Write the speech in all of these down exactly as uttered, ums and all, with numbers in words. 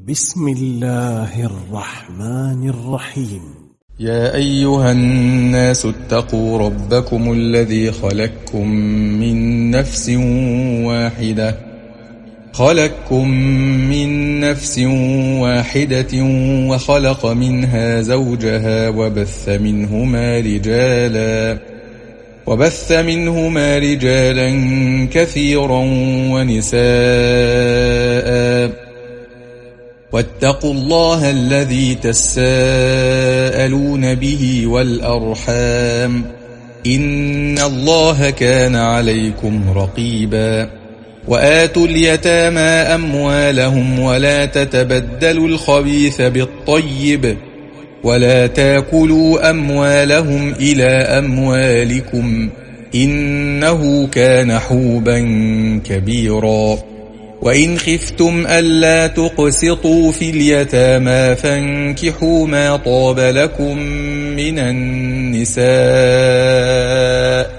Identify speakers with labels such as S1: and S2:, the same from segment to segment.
S1: بسم الله الرحمن الرحيم.
S2: يا أيها الناس اتقوا ربكم الذي خلقكم من نفس واحدة خلقكم من نفس واحدة وخلق منها زوجها وبث منهما رجالا وبث منهما رجالا كثيرا ونساء واتقوا الله الذي تساءلون به والأرحام إن الله كان عليكم رقيبا وآتوا اليتامى أموالهم ولا تتبدلوا الخبيث بالطيب ولا تاكلوا أموالهم إلى أموالكم إنه كان حوبا كبيرا وإن خفتم ألا تقسطوا في اليتامى فانكحوا ما طاب لكم من النساء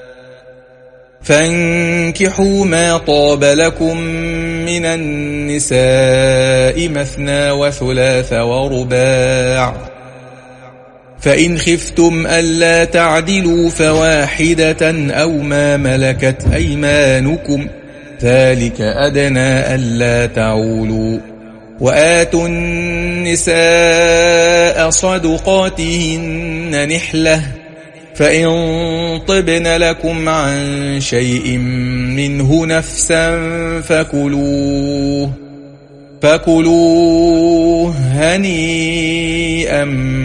S2: فانكحوا ما طاب لكم من النساء مثنى وثلاث ورباع فإن خفتم ألا تعدلوا فواحدة أو ما ملكت أيمانكم ذلك أدنى ألا تعولوا وآتوا النساء صدقاتهن نحلة فإن طبن لكم عن شيء منه نفسا فكلوه فكلوه هنيئا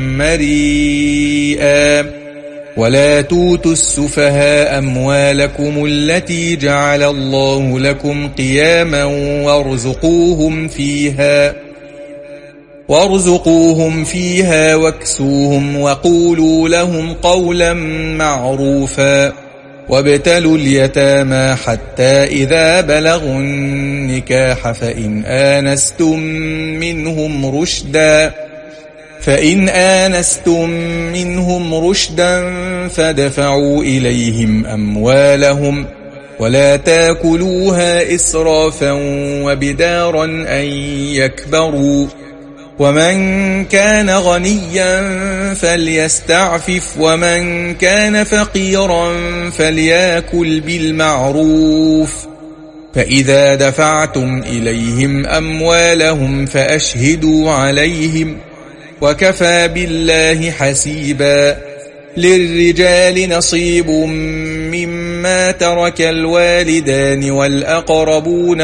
S2: مريئا ولا توتوا السفهاء أموالكم التي جعل الله لكم قياما وارزقوهم فيها وارزقوهم فيها واكسوهم وقولوا لهم قولا معروفا وابتلوا اليتامى حتى إذا بلغوا النكاح فإن آنستم منهم رشدا فإن آنستم منهم رشدا فادفعوا إليهم أموالهم ولا تاكلوها إسرافا وبدارا أن يكبروا ومن كان غنيا فليستعفف ومن كان فقيرا فليأكل بالمعروف فإذا دفعتم إليهم أموالهم فأشهدوا عليهم وكفى بالله حسيبا للرجال نصيب مما ترك الوالدان والأقربون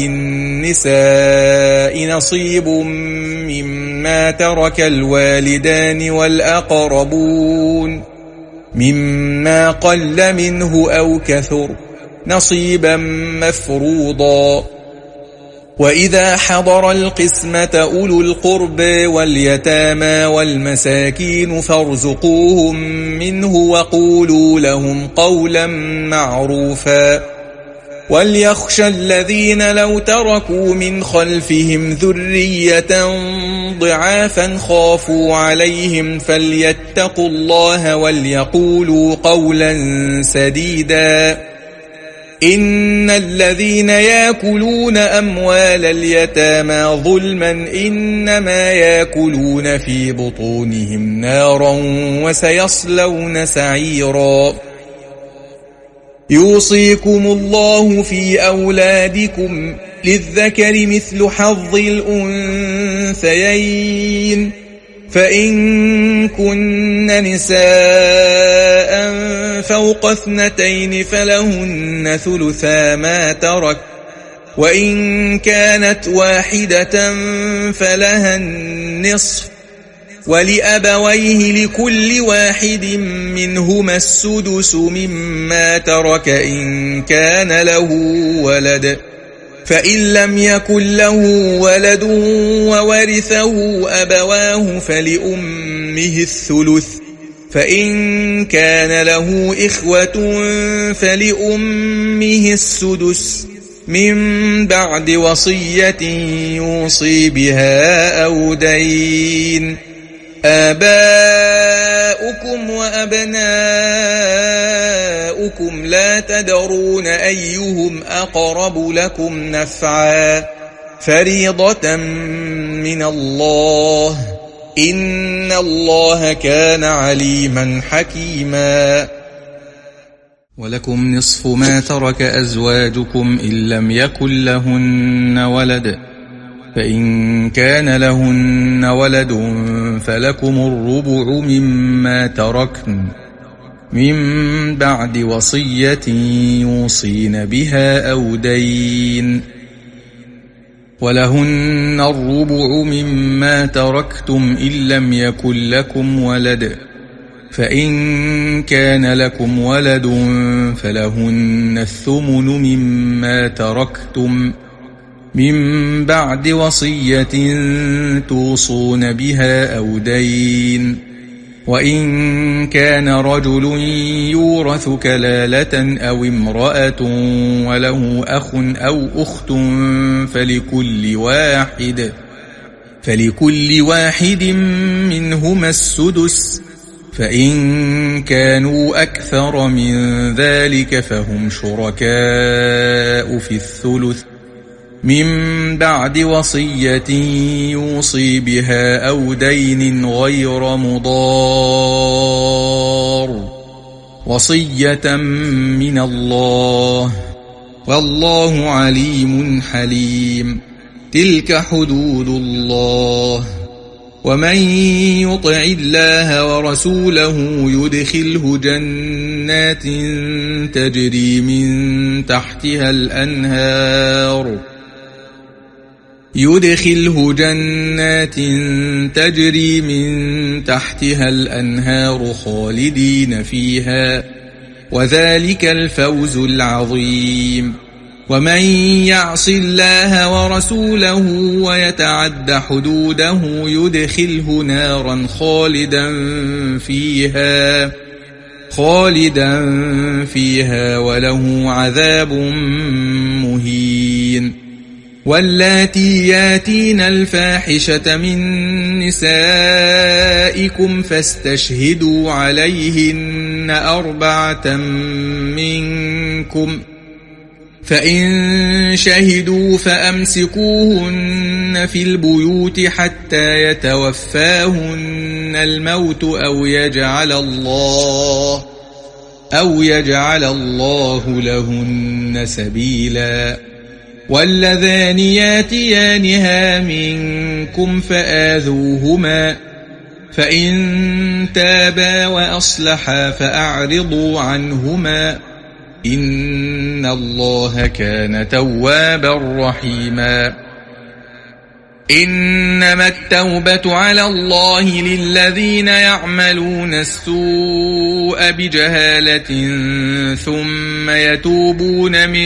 S2: وللنساء نصيب مما ترك الوالدان والأقربون مما قل منه أو كثر نصيبا مفروضا وإذا حضر القسمة أولو القرب واليتامى والمساكين فارزقوهم منه وقولوا لهم قولا معروفا وليخشى الذين لو تركوا من خلفهم ذرية ضعافا خافوا عليهم فليتقوا الله وليقولوا قولا سديدا إن الذين يأكلون أموال اليتامى ظلما إنما يأكلون في بطونهم نارا وسيصلون سعيرا يوصيكم الله في أولادكم للذكر مثل حظ الأنثيين فإن كن نساء فوق اثنتين فلهن ثلثا ما ترك وإن كانت واحدة فلها النصف ولأبويه لكل واحد منهما السدس مما ترك إن كان له ولد فإن لم يكن له ولد وورثه أبواه فلأمه الثلث فإن كان له إخوة فلأمه السدس من بعد وصية يوصي بها أو دين آباؤكم وأبناؤكم لا تدرون أيهم أقرب لكم نفعا فريضة من الله إن الله كان عليما حكيما. ولكم نصف ما ترك أزواجكم إن لم يكن لهن ولد، فإن كان لهن ولد فلكم الربع مما تركن من بعد وصية يوصين بها أو دين، ولهن الربع مما تركتم إن لم يكن لكم ولد، فإن كان لكم ولد فلهن الثمن مما تركتم من بعد وصية توصون بها أو دين، وإن كان رجل يورث كلالة أو امرأة وله أخ أو أخت فلكل واحد فلكل واحد منهما السدس، فإن كانوا أكثر من ذلك فهم شركاء في الثلث من بعد وصية يوصي بها أو دين غير مضار، وصية من الله والله عليم حليم. تلك حدود الله، ومن يطع الله ورسوله يدخله جنات تجري من تحتها الأنهار يدخله جنات تجري من تحتها الأنهار خالدين فيها، وذلك الفوز العظيم. ومن يعص الله ورسوله ويتعد حدوده يدخله نارا خالدا فيها خالدا فيها وله عذاب مهين. واللاتي ياتين الفاحشة من نسائكم فاستشهدوا عليهن أربعة منكم، فإن شهدوا فأمسكوهن في البيوت حتى يتوفاهن الموت أو يجعل الله أو يجعل الله لهن سبيلا. واللذان ياتيانها منكم فآذوهما، فإن تابا وأصلحا فأعرضوا عنهما إن الله كان توابا رحيما. إنما التوبة على الله للذين يعملون السوء بجهالة ثم يتوبون من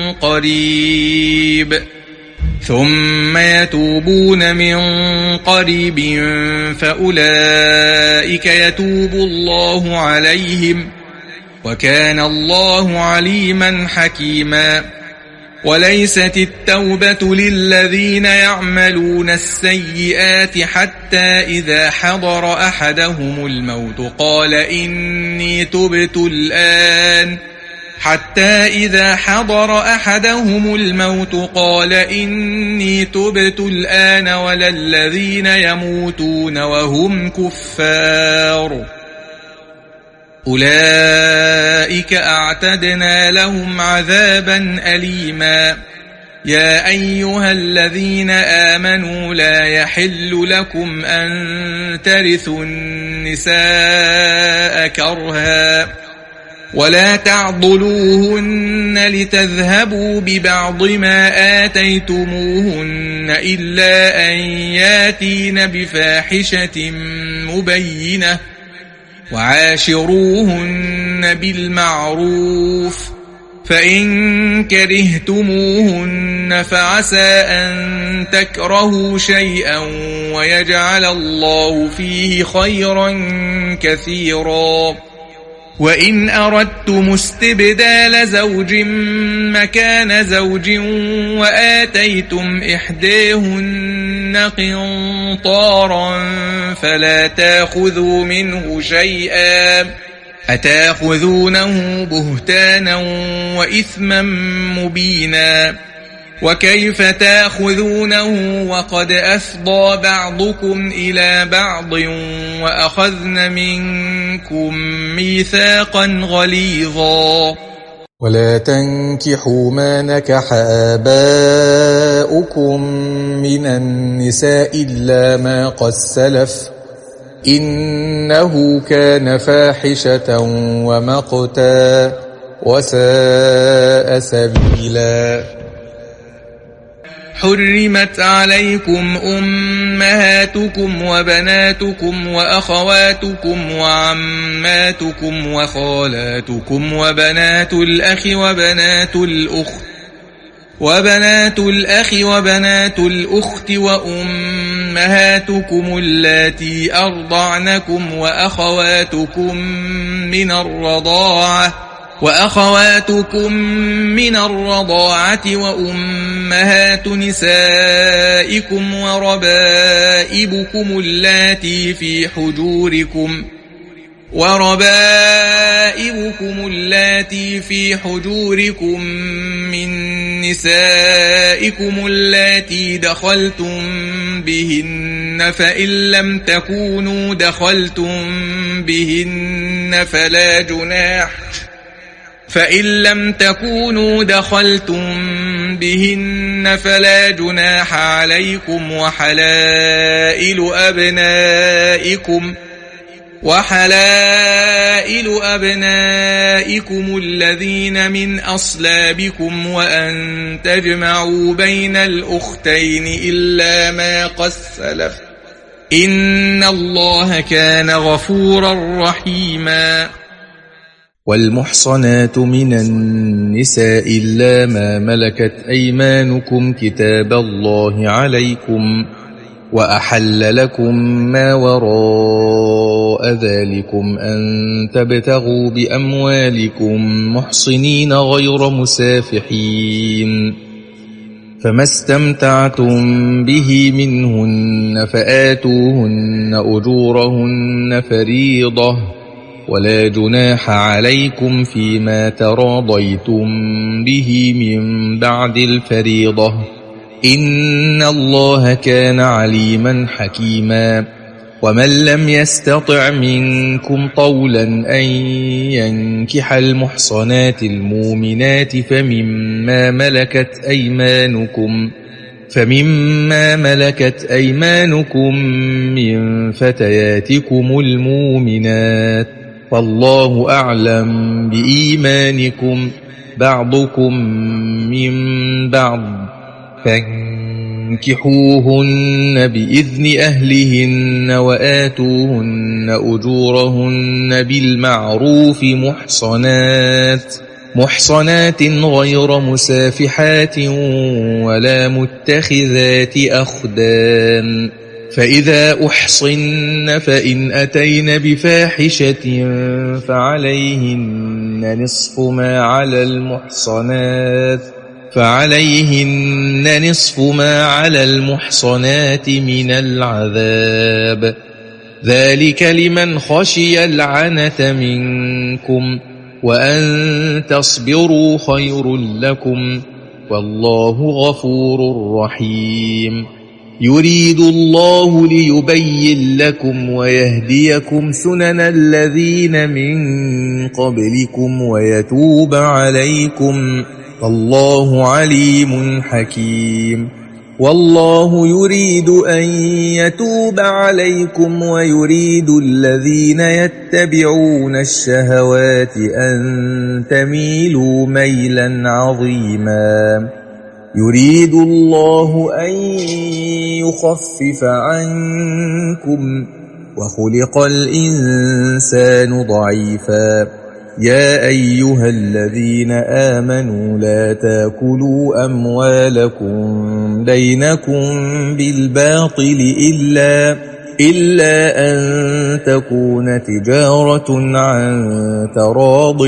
S2: قريب ثم يتوبون من قريب فأولئك يتوب الله عليهم، وكان الله عليما حكيما. وليست التوبة للذين يعملون السيئات حتى إذا حضر أحدهم الموت قال إني تبت الآن حتى إذا حضر أحدهم الموت قال إني تبت الآن ولا الذين يموتون وهم كفار أولئك أعتدنا لهم عذابا أليما. يا أيها الذين آمنوا لا يحل لكم أن ترثوا النساء كرها ولا تعضلوهن لتذهبوا ببعض ما آتيتموهن إلا أن ياتين بفاحشة مبينة وعاشروهن بالمعروف، فإن كرهتموهن فعسى أن تكرهوا شيئا ويجعل الله فيه خيرا كثيرا. وإن أردتم استبدال زوج مكان زوج وآتيتم إحداهن قنطارا فلا تأخذوا منه شيئا أتأخذونه بهتانا وإثما مبينا. وكيف تأخذونه وقد أفضى بعضكم إلى بعض وأخذن منكم ميثاقا غليظا
S3: ولا تنكحوا ما نكح آباؤكم من النساء إلا ما قد سلف إنه كان فاحشة ومقتا وساء سبيلا.
S2: حرمت عليكم أمهاتكم وبناتكم وأخواتكم وعماتكم وخالاتكم وبنات الأخ وبنات الأخت وبنات الأخ وبنات الأخت وأمهاتكم اللاتي أرضعنكم وأخواتكم من الرضاعة وأخواتكم من الرضاعة وأمهات نسائكم وربائبكم اللاتي في حجوركم وربائبكم اللاتي في حجوركم من نسائكم اللاتي دخلتم بهن فإن لم تكونوا دخلتم بهن فلا جناح فإن لم تكونوا دخلتم بهن فلا جناح عليكم وحلائل أبنائكم وحلائل أبنائكم الذين من أصلابكم وأن تجمعوا بين الأختين إلا ما قد سلف إن الله كان غفورا رحيما.
S3: والمحصنات من النساء إلا ما ملكت أيمانكم كتاب الله عليكم وأحل لكم ما وراء ذلكم أن تبتغوا بأموالكم محصنين غير مسافحين فما استمتعتم به منهن فآتوهن أجورهن فريضة ولا جناح عليكم فيما تراضيتم به من بعد الفريضة إن الله كان عليما حكيما. ومن لم يستطع منكم طولا أن ينكح المحصنات المؤمنات فمما ملكت أيمانكم فمما ملكت أيمانكم من فتياتكم المؤمنات والله أعلم بإيمانكم بعضكم من بعض فانكحوهن بإذن أهلهن وآتوهن أجورهن بالمعروف محصنات محصنات غير مسافحات ولا متخذات أخدان فإذا أحصن فإن أتين بفاحشة فعليهن نصف ما على المحصنات فعليهن نصف ما على المحصنات من العذاب ذلك لمن خشي العنة منكم وأن تصبروا خير لكم والله غفور رحيم. يريد الله ليبين لكم ويهديكم سنن الذين من قبلكم ويتوب عليكم والله عليم حكيم. والله يريد أن يتوب عليكم ويريد الذين يتبعون الشهوات أن تميلوا ميلا عظيما. يريد الله أن يخفف عنكم وخلق الإنسان ضعيفا. يا أيها الذين آمنوا لا تاكلوا أموالكم بينكم بالباطل إلا, إلا أن تكون تجارة عن تراض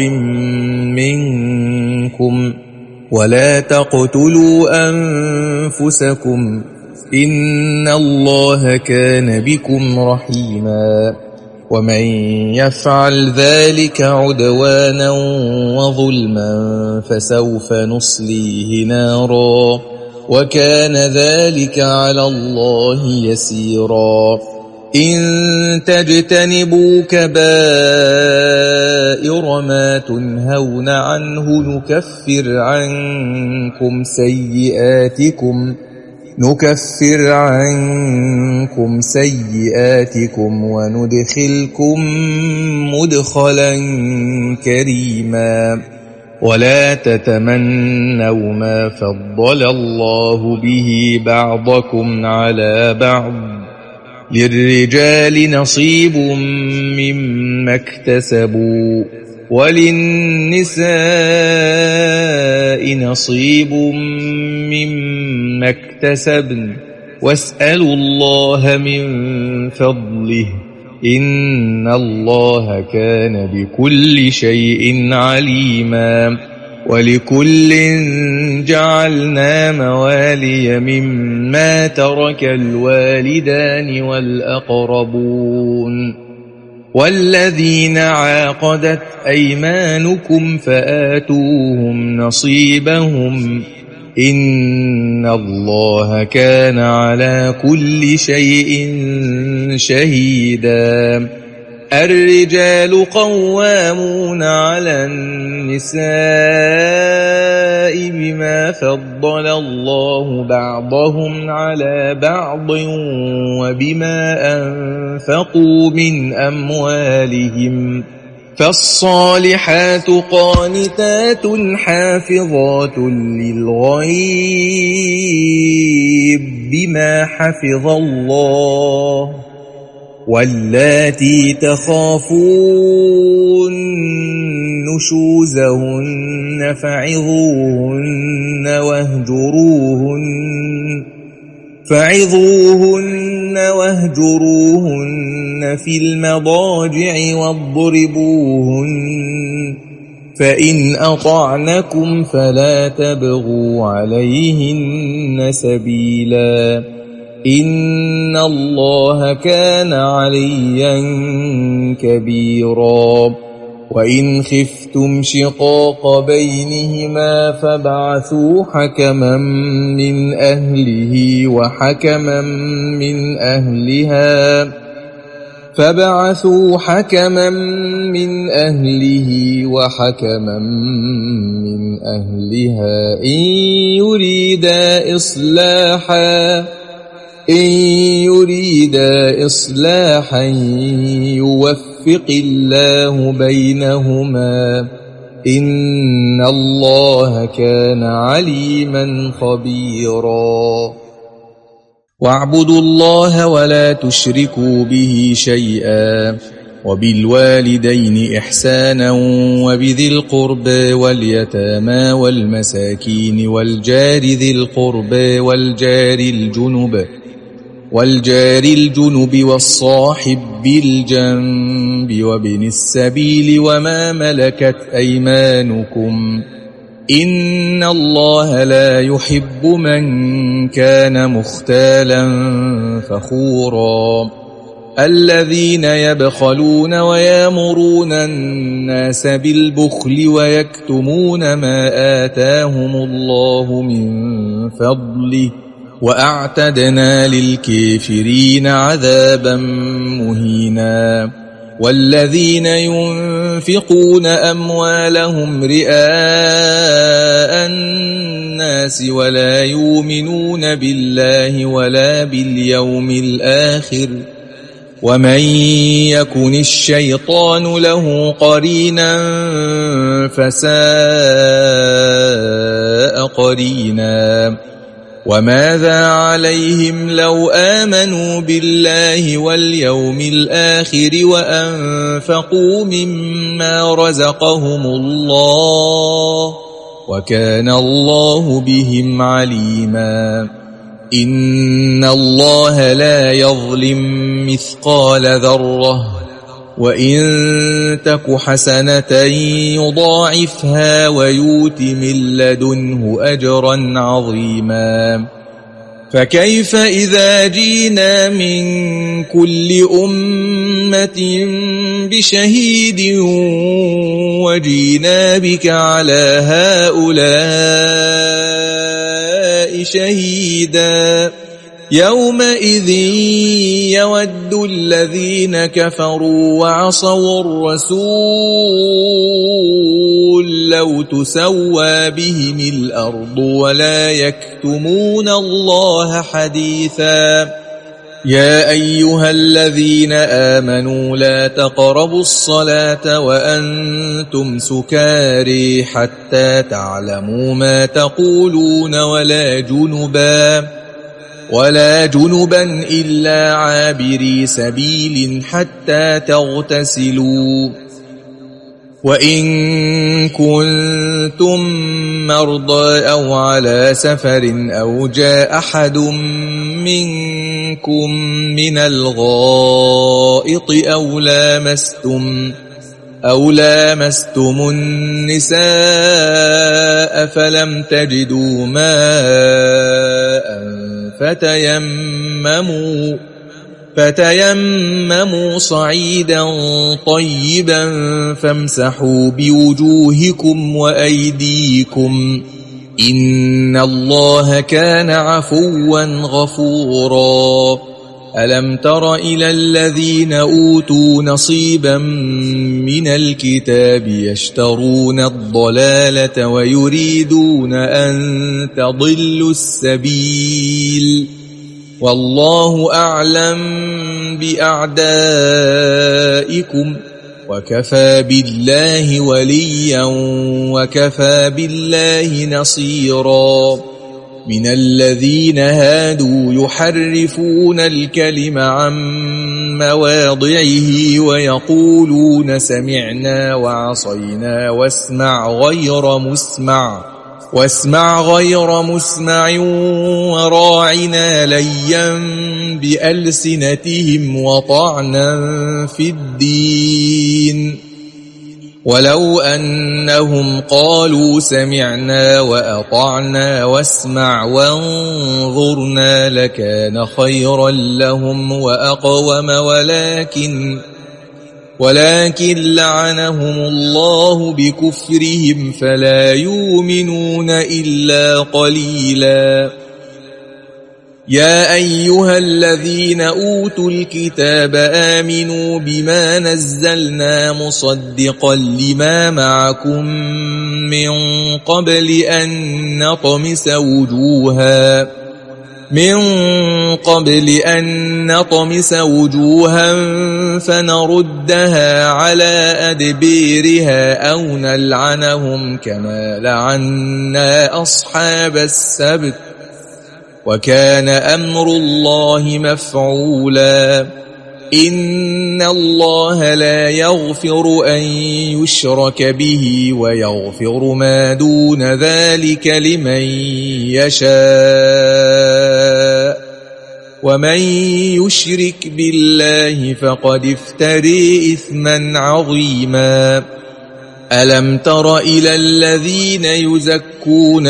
S3: منكم ولا تقتلوا أنفسكم إن الله كان بكم رحيما. ومن يفعل ذلك عدوانا وظلما فسوف نصليه نارا وكان ذلك على الله يسيرا إن تجتنبوا كبائر ما تنهون عنه نكفر عنكم سيئاتكم نكفر عنكم سيئاتكم وندخلكم مدخلا كريما ولا تتمنوا ما فضل الله به بعضكم على بعض للرجال نصيب مما اكتسبوا وللنساء نصيب مما اكتسبن واسألوا الله من فضله إن الله كان بكل شيء عليما ولكل جعلنا موالي مما ترك الوالدان والأقربون والذين عاقدت أيمانكم فآتوهم نصيبهم إن الله كان على كل شيء شهيدا الرجال قوامون على النساء بما فضل الله بعضهم على بعض وبما أنفقوا من أموالهم فالصالحات قانتات حافظات للغيب بما حفظ الله واللاتي تخافون نشوزهن فعظوهن واهجروهن فعظوهن واهجروهن في المضاجع واضربوهن فإن أطعنكم فلا تبغوا عليهن سبيلا إن الله كان عليا كبيرا وإن خفتم شقاق بينهما فابعثوا حكما من أهله وحكما من أهلها فابعثوا حكما من أهله وحكما من أهلها إن يريدا إصلاحا إن يريدا إصلاحا يوفق الله بينهما إن الله كان عليما خبيرا واعبدوا الله ولا تشركوا به شيئا وبالوالدين إحسانا وبذي القرب واليتامى والمساكين والجار ذي القرب والجار الجنب والجار الجنب والصاحب بالجنب وابن السبيل وما ملكت أيمانكم إن الله لا يحب من كان مختالا فخورا الذين يبخلون ويامرون الناس بالبخل ويكتمون ما آتاهم الله من فضله وأعتدنا للكافرين عذابا مهينا والذين ينفقون أموالهم رئاء الناس ولا يؤمنون بالله ولا باليوم الآخر ومن يكن الشيطان له قرينا فساء قرينا وماذا عليهم لو آمنوا بالله واليوم الآخر وأنفقوا مما رزقهم الله وكان الله بهم عليما إن الله لا يظلم مثقال ذرة وإن تك حسنة يضاعفها ويؤت من لدنه أجرا عظيما فكيف إذا جينا من كل أمة بشهيد وجينا بك على هؤلاء الأنبياء شهيدا يومئذ يود الذين كفروا وعصوا الرسول لو تسوى بهم الأرض ولا يكتمون الله حديثا يا أيها الذين آمنوا لا تقربوا الصلاة وأنتم سكاري حتى تعلموا ما تقولون ولا جنبا ولا جنبا إلا عابري سبيل حتى تغتسلوا وإن كنتم مرضى أو على سفر أو جاء أحد منكم من الغائط أو لامستم أو لامستم النساء فلم تجدوا ماء فتيمموا فتيمموا صعيدا طيبا فامسحوا بوجوهكم وأيديكم إن الله كان عفوا غفورا ألم تر إلى الذين أوتوا نصيبا من الكتاب يشترون الضلالة ويريدون أن تضلوا السبيل والله أعلم بأعدائكم وكفى بالله وليا وكفى بالله نصيرا من الذين هادوا يحرفون الكلم عن مواضعه ويقولون سمعنا وعصينا واسمع غير مسمع واسمع غير مسمع وراعنا ليا بألسنتهم وطعنا في الدين ولو أنهم قالوا سمعنا وأطعنا واسمع وانظرنا لكان خيرا لهم وأقوم ولكن ولكن لعنهم الله بكفرهم فلا يؤمنون إلا قليلا يا أيها الذين أوتوا الكتاب آمنوا بما نزلنا مصدقا لما معكم من قبل أن نطمس وجوها من قبل أن نطمس وجوها فنردها على أدبيرها أو نلعنهم كما لعنا أصحاب السبت وكان أمر الله مفعولا إن الله لا يغفر أن يشرك به ويغفر ما دون ذلك لمن يشاء ومن يشرك بالله فقد افتري إثما عظيما ألم تر إلى الذين يزكون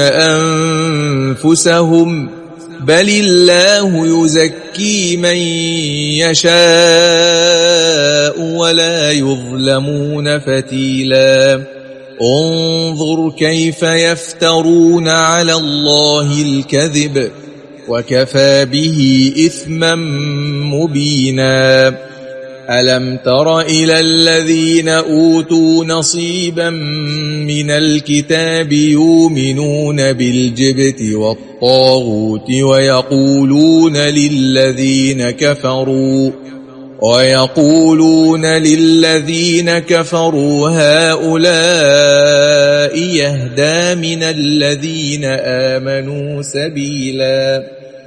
S3: أنفسهم بل الله يزكي من يشاء ولا يظلمون فتيلا انظر كيف يفترون على الله الكذب وكفى به إثما مبينا ألم تر إلى الذين أوتوا نصيبا من الكتاب يؤمنون بالجبت والطاغوت ويقولون للذين كفروا ويقولون للذين كفروا هؤلاء يهدى من الذين آمنوا سبيلا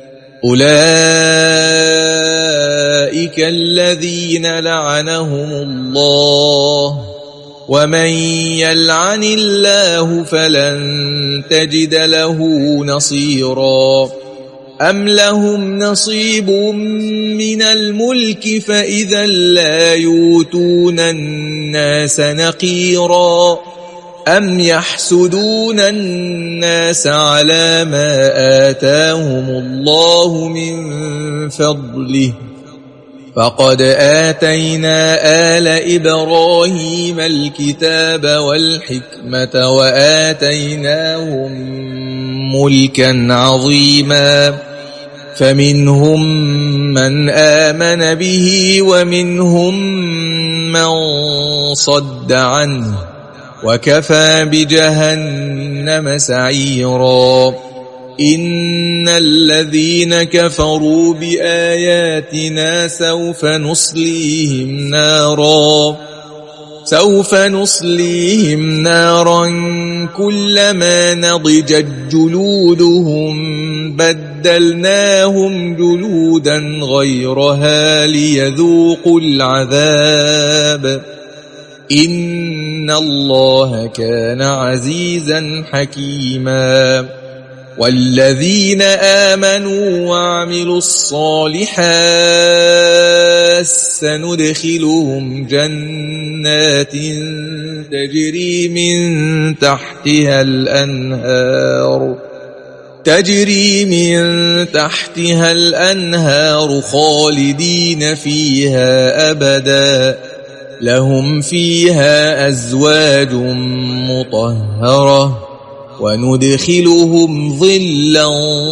S3: أولئك الذين لعنهم الله ومن يلعن الله فلن تجد له نصيرا أم لهم نصيب من الملك فإذا لا يؤتون الناس نقيرا أم يحسدون الناس على ما آتاهم الله من فضله فقد آتينا آل إبراهيم الكتاب والحكمة وآتيناهم ملكا عظيما فمنهم من آمن به ومنهم من صد عنه وكفى بجهنم سعيرا إن الذين كفروا بآياتنا سوف نصليهم نارا سوف نصليهم نارا كلما نضجت جلودهم بدلناهم جلودا غيرها ليذوقوا العذاب إن الله كان عزيزا حكيما والذين آمنوا وعملوا الصالحات سندخلهم جنات تجري من تحتها الأنهار تجري من تحتها الأنهار خالدين فيها أبدا لهم فيها أزواج مطهرة وندخلهم ظلا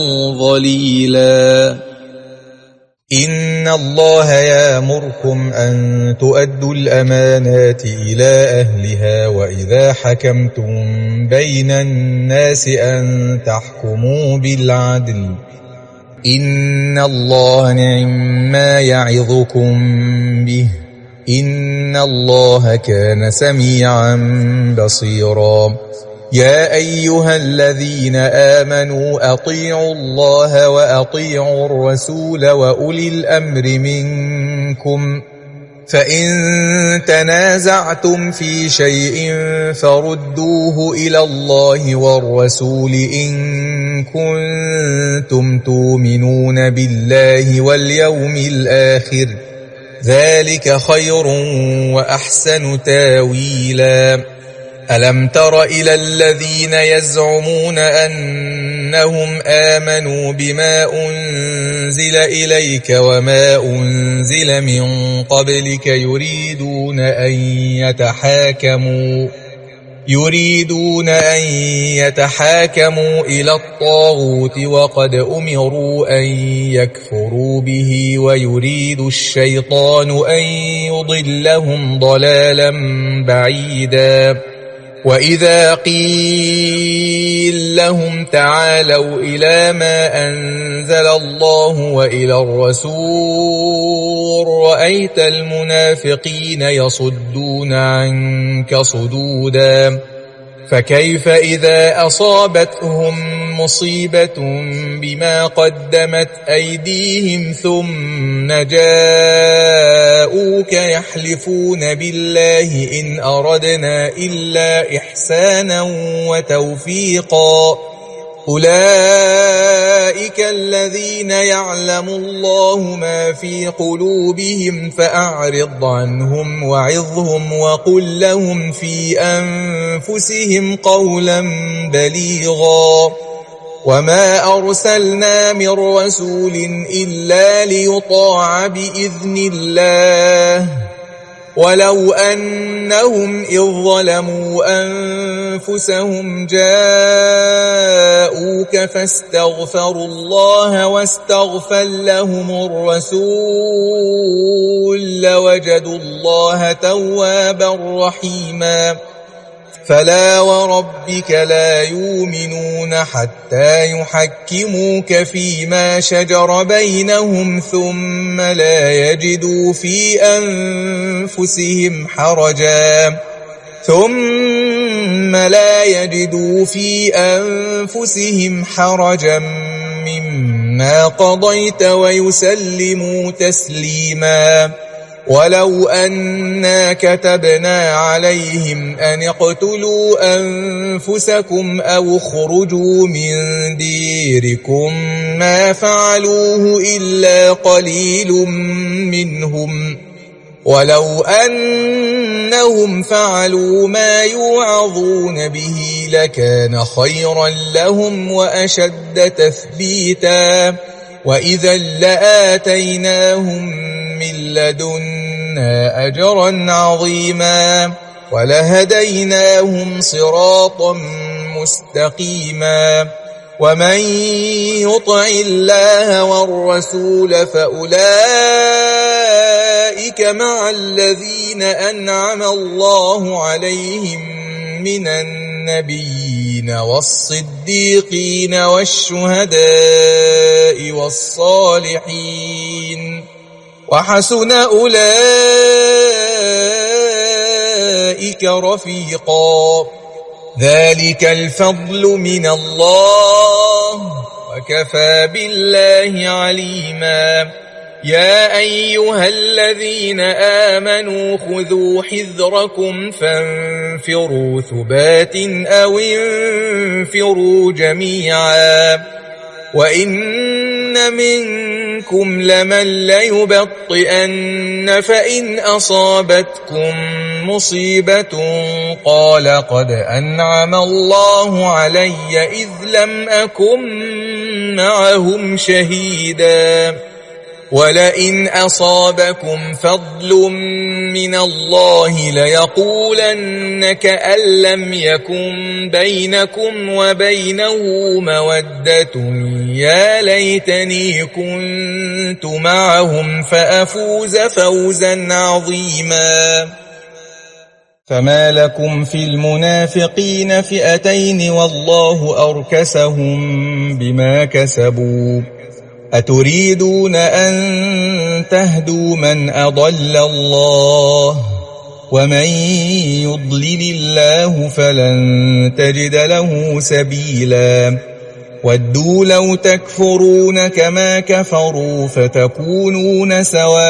S3: ظليلا
S4: إن الله يأمركم أن تؤدوا الأمانات إلى أهلها وإذا حكمتم بين الناس أن تحكموا بالعدل إن الله نعم ما يعظكم به إن الله كان سميعا بصيرا يا أيها الذين آمنوا أطيعوا الله وأطيعوا الرسول وأولي الأمر منكم فإن تنازعتم في شيء فردوه إلى الله والرسول إن كنتم تؤمنون بالله واليوم الآخر ذلك خير وأحسن تاويلا ألم تر إلى الذين يزعمون أنهم آمنوا بما أنزل إليك وما أنزل من قبلك يريدون أن يتحاكموا يريدون أن يتحاكموا إلى الطاغوت وقد أمروا أن يكفروا به ويريد الشيطان أن يضلهم ضلالا بعيدا وإذا قيل لهم تعالوا إلى ما أنزل الله وإلى الرسول رأيت المنافقين يصدون عنك صدودا فكيف إذا أصابتهم مصيبة بما قدمت أيديهم ثم جاءوك يحلفون بالله إن أردنا إلا إحسانا وتوفيقا أولئك الذين يعلم الله ما في قلوبهم فأعرض عنهم وعظهم وقل لهم في أنفسهم قولا بليغا وما أرسلنا من رسول إلا ليطاع بإذن الله ولو أنهم إذ ظلموا أنفسهم جاءوك فاستغفروا الله واستغفر لهم الرسول لوجدوا الله توابا رحيما فلا وربك لا يؤمنون حتى يحكموك فيما شجر بينهم ثم لا يجدوا في أنفسهم حرجا ثم لا يجدوا في أنفسهم حرجا مما قضيت ويسلموا تسليما ولو أنا كتبنا عليهم أن اقتلوا أنفسكم أو اخرجوا من ديركم ما فعلوه إلا قليل منهم ولو أنهم فعلوا ما يوعظون به لكان خيرا لهم وأشد تثبيتا وإذا لآتيناهم من لدنا أجرا عظيما ولهديناهم صراطا مستقيما ومن يطع الله والرسول فأولئك مع الذين أنعم الله عليهم من النبيين والصديقين والشهداء والصالحين وحسن أولئك رفيقا ذلك الفضل من الله وكفى بالله عليما يا أيها الذين آمنوا خذوا حذركم فانفروا ثبات أو انفروا جميعا وإن منكم لمن ليبطئن فإن أصابتكم مصيبة قال قد أنعم الله علي إذ لم أكن معهم شهيدا ولئن أصابكم فضل من الله ليقولن كأن لم يكن بينكم وبينه مودة يا ليتني كنت معهم فأفوز فوزا عظيما فما لكم في المنافقين فئتين والله أركسهم بما كسبوا أتريدون أن تهدوا من أضل الله ومن يضلل الله فلن تجد له سبيلا ودوا لو تكفرون كما كفروا فتكونون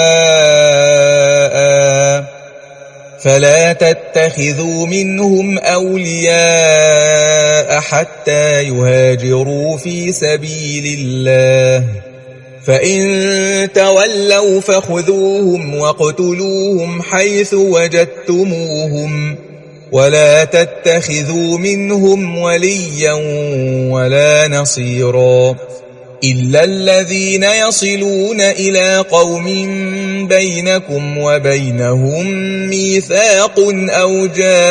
S4: سواء فلا تتخذوا منهم أولياء حتى يهاجروا في سبيل الله فإن تولوا فخذوهم واقتلوهم حيث وجدتموهم ولا تتخذوا منهم وليا ولا نصيرا إلا الذين يصلون إلى قوم بينكم وبينهم ميثاق أو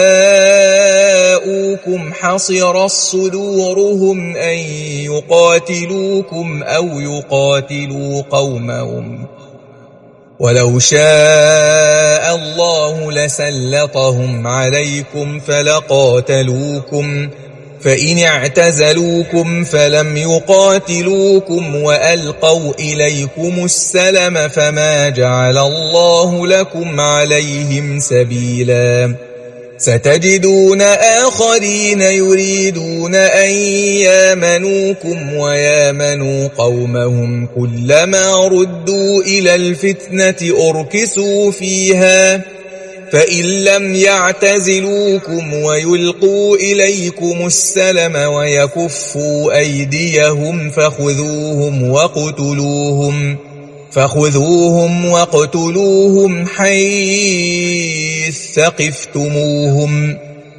S4: جاءوكم حصرت صدورهم أن يقاتلوكم أو يقاتلوا قومهم ولو شاء الله لسلطهم عليكم فلقاتلوكم فإن اعتزلوكم فلم يقاتلوكم وألقوا إليكم السلم فما جعل الله لكم عليهم سبيلا ستجدون آخرين يريدون أن يامنوكم ويامنوا قومهم كلما ردوا إلى الفتنة أركسوا فيها فإن لم يعتزلوكم ويلقوا إليكم السلم ويكفوا أيديهم فخذوهم وقتلوهم فخذوهم وقتلوهم حيث ثقفتموهم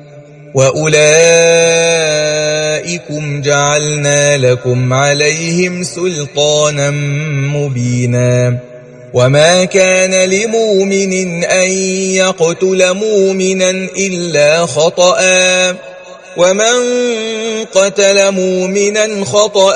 S4: وأولئكم جعلنا لكم عليهم سلطانا مبينا وما كان لمؤمن أن يقتل مؤمنا إلا خطأ ومن قتل مؤمنا خطأ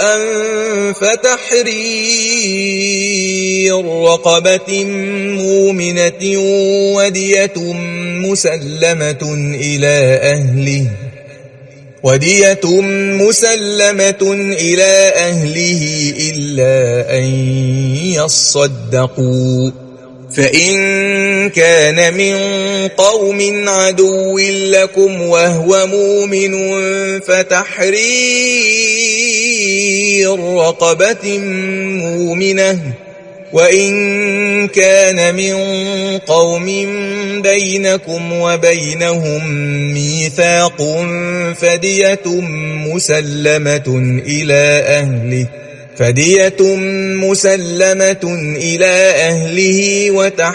S4: فتحرير رقبة مؤمنة ودية مسلمة إلى أهله ودية مسلمة إلى أهله إلا أن يصدقوا فإن كان من قوم عدو لكم وهو مؤمن فتحرير رقبة مؤمنة وإن كان من قوم بينكم وبينهم ميثاق فدية مسلمة إلى أهله فدية مسلمة إلى أهله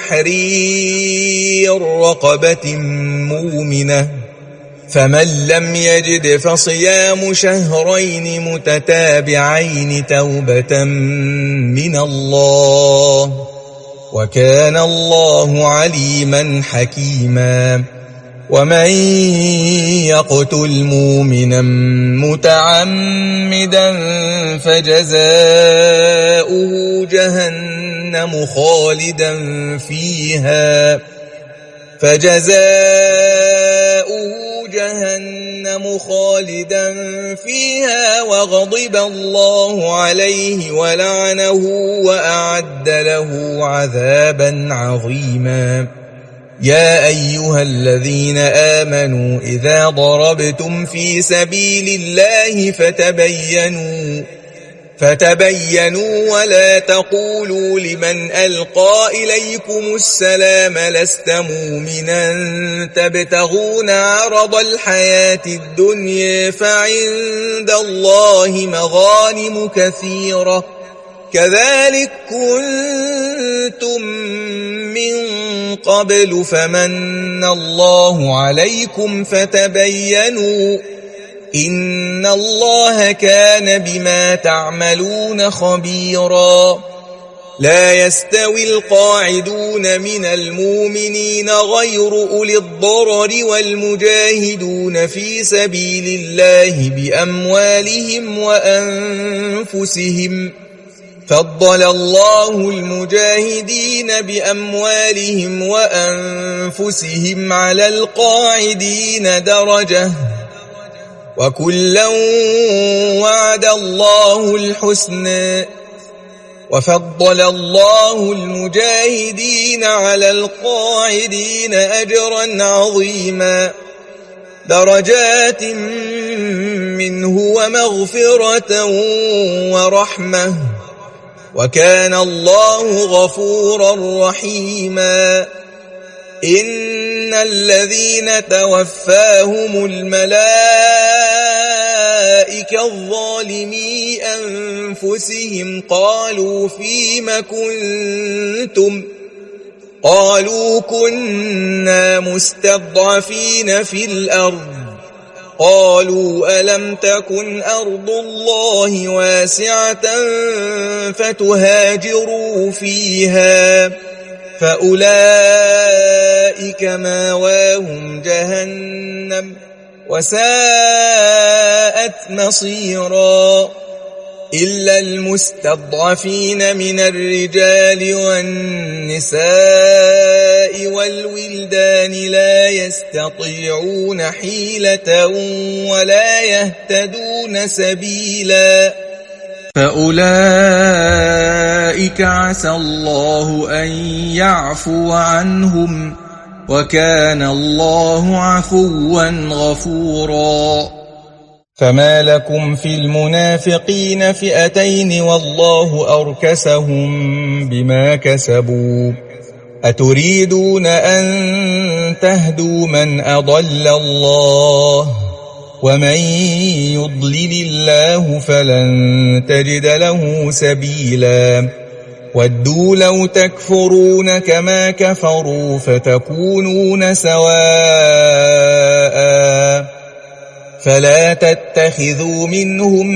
S4: وتحرير رقبة مؤمنة فمن لم يجد فصيام شهرين متتابعين توبة من الله وكان الله عليما حكيما ومن يقتل مؤمنا متعمدا فجزاؤه جهنم خالدا فيها فجزاؤه جهنم خالدا فيها وغضب الله عليه ولعنه وأعد له عذابا عظيما. يا أيها الذين آمنوا إذا ضربتم في سبيل الله فتبينوا فتبينوا ولا تقولوا لمن ألقى إليكم السلام لست مؤمنا تبتغون عرض الحياة الدنيا فعند الله مغانم كثيرة كذلك كنتم من قبل فمن الله عليكم فتبينوا إن الله كان بما تعملون خبيرا. لا يستوي القاعدون من المؤمنين غير أولي الضرر والمجاهدون في سبيل الله بأموالهم وأنفسهم فضل الله المجاهدين بأموالهم وأنفسهم على القاعدين درجة وكلا وعد الله الحسنى وفضل الله المجاهدين على القاعدين أجرا عظيما درجات منه ومغفرة ورحمة وكان الله غفورا رحيما. إن الذين توفاهم الملائكة الظالمي أنفسهم قالوا فيم كنتم قالوا كنا مستضعفين في الأرض قالوا ألم تكن أرض الله واسعة فتهاجروا فيها فأولئك ماواهم جهنم وساءت مصيرا. إلا المستضعفين من الرجال والنساء والولدان لا يستطيعون حيلة ولا يهتدون سبيلا فأولئك عسى الله أن يعفو عنهم وكان الله عفوا غفورا. فما لكم في المنافقين فئتين والله أركسهم بما كسبوا أتريدون أن تهدوا من أضل الله ومن يضلل الله فلن تجد له سبيلا. ودوا لو تكفرون كما كفروا فتكونون سواء فلا تتخذوا منهم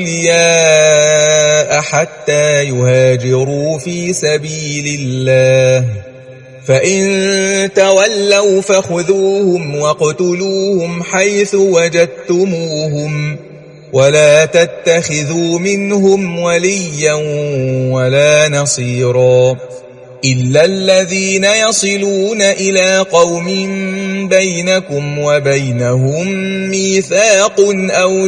S4: أولياء حتى يهاجروا في سبيل الله فإن تولوا فخذوهم واقتلوهم حيث وجدتموهم ولا تتخذوا منهم وليا ولا نصيرا إلا الذين يصلون إلى قوم بينكم وبينهم ميثاق أو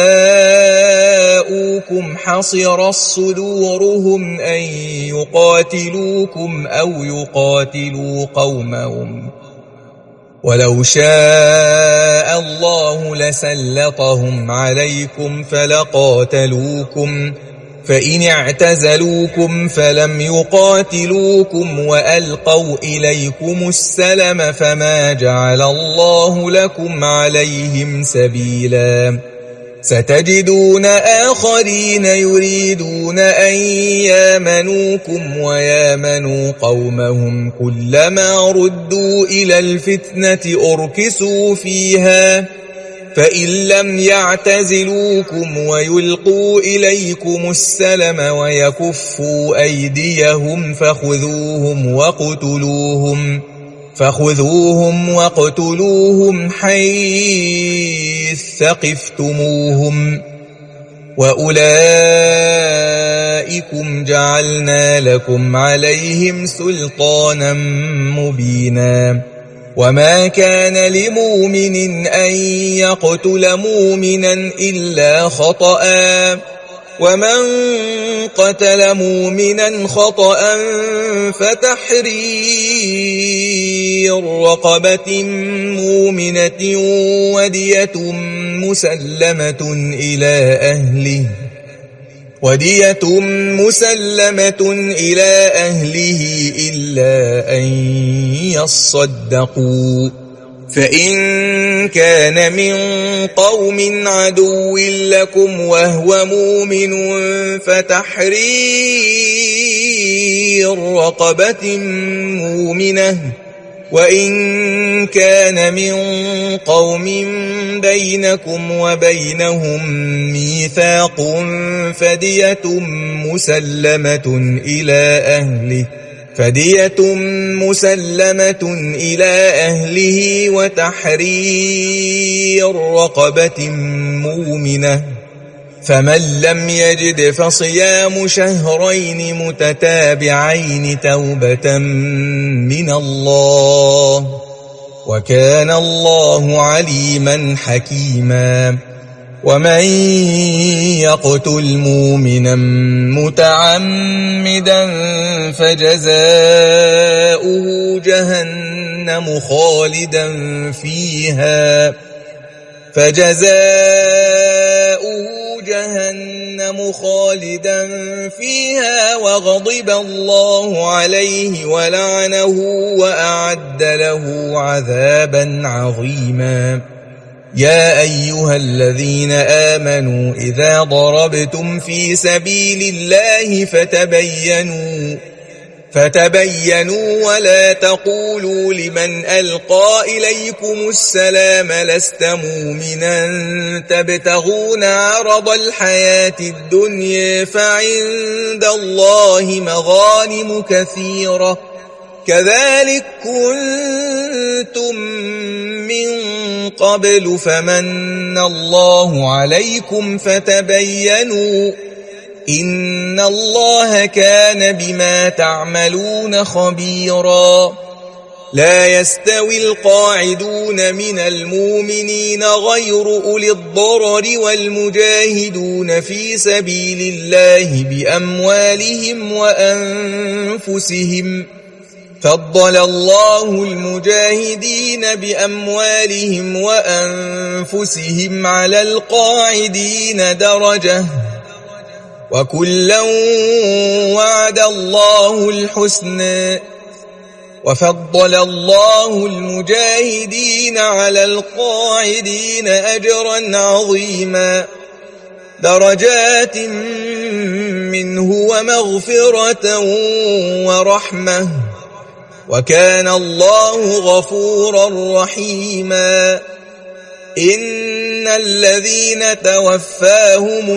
S4: جاءوكم حصرت صدورهم أن يقاتلوكم أو يقاتلوا قومهم ولو شاء الله لسلطهم عليكم فلقاتلوكم فإن اعتزلوكم فلم يقاتلوكم وألقوا إليكم السلم فما جعل الله لكم عليهم سبيلا. ستجدون آخرين يريدون أن يامنوكم ويامنوا قومهم كلما ردوا إلى الفتنة أركسوا فيها فإن لم يعتزلوكم ويلقوا إليكم السلم ويكفوا أيديهم فخذوهم واقتلوهم فخذوهم واقتلوهم حيث ثقفتموهم وأولئكم جعلنا لكم عليهم سلطانا مبينا وما كان لمؤمن أن يقتل مؤمنا إلا خطأ ومن قتل مؤمنا خطأ فتحرير رقبة مؤمنة ودية مسلمة إلى أهله ودية مسلمة إلى أهله إلا أن يصدقوا فإن كان من قوم عدو لكم وهو مؤمن فتحرير رقبة مؤمنة وإن كان من قوم بينكم وبينهم ميثاق فدية مسلمة إلى أهله فدية مسلمة إلى أهله وتحرير رقبة مؤمنة فمن لم يجد فصيام شهرين متتابعين توبة من الله وكان الله عليما حكيما ومن يقتل مؤمنا متعمدا فجزاؤه جهنم خالدا فيها فجزاؤه جهنم خالدا فيها وغضب الله عليه ولعنه وأعد له عذابا عظيما يا أيها الذين آمنوا إذا ضربتم في سبيل الله فتبينوا فتبينوا ولا تقولوا لمن ألقى إليكم السلام لست مؤمنا تبتغون عرض الحياة الدنيا فعند الله مغانم كثيرة كذلك كنتم من قبل فمن الله عليكم فتبينوا إن الله كان بما تعملون خبيرا لا يستوي القاعدون من المؤمنين غير أولي الضرر والمجاهدون في سبيل الله بأموالهم وأنفسهم فضل الله المجاهدين بأموالهم وأنفسهم على القاعدين درجة وكلا وعد الله الحسنى وفضل الله المجاهدين على القاعدين أجرا عظيما درجات منه ومغفرة ورحمة وكان الله غفورا رحيما إن الذين توفاهم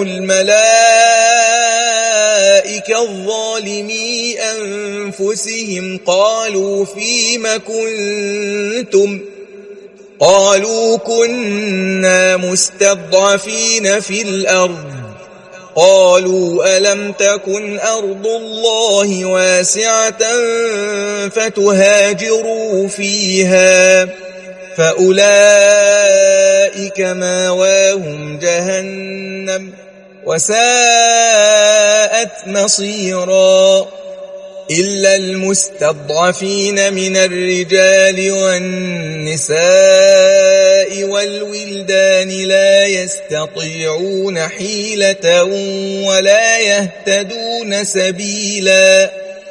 S4: الملائكة الظالمي أنفسهم قالوا فيم كنتم قالوا كنا مستضعفين في الأرض قالوا ألم تكن أرض الله واسعة فتهاجروا فيها فأولئك ماواهم جهنم وساءت مصيرا إلا المستضعفين من الرجال والنساء والولدان لا يستطيعون حيلة ولا يهتدون سبيلا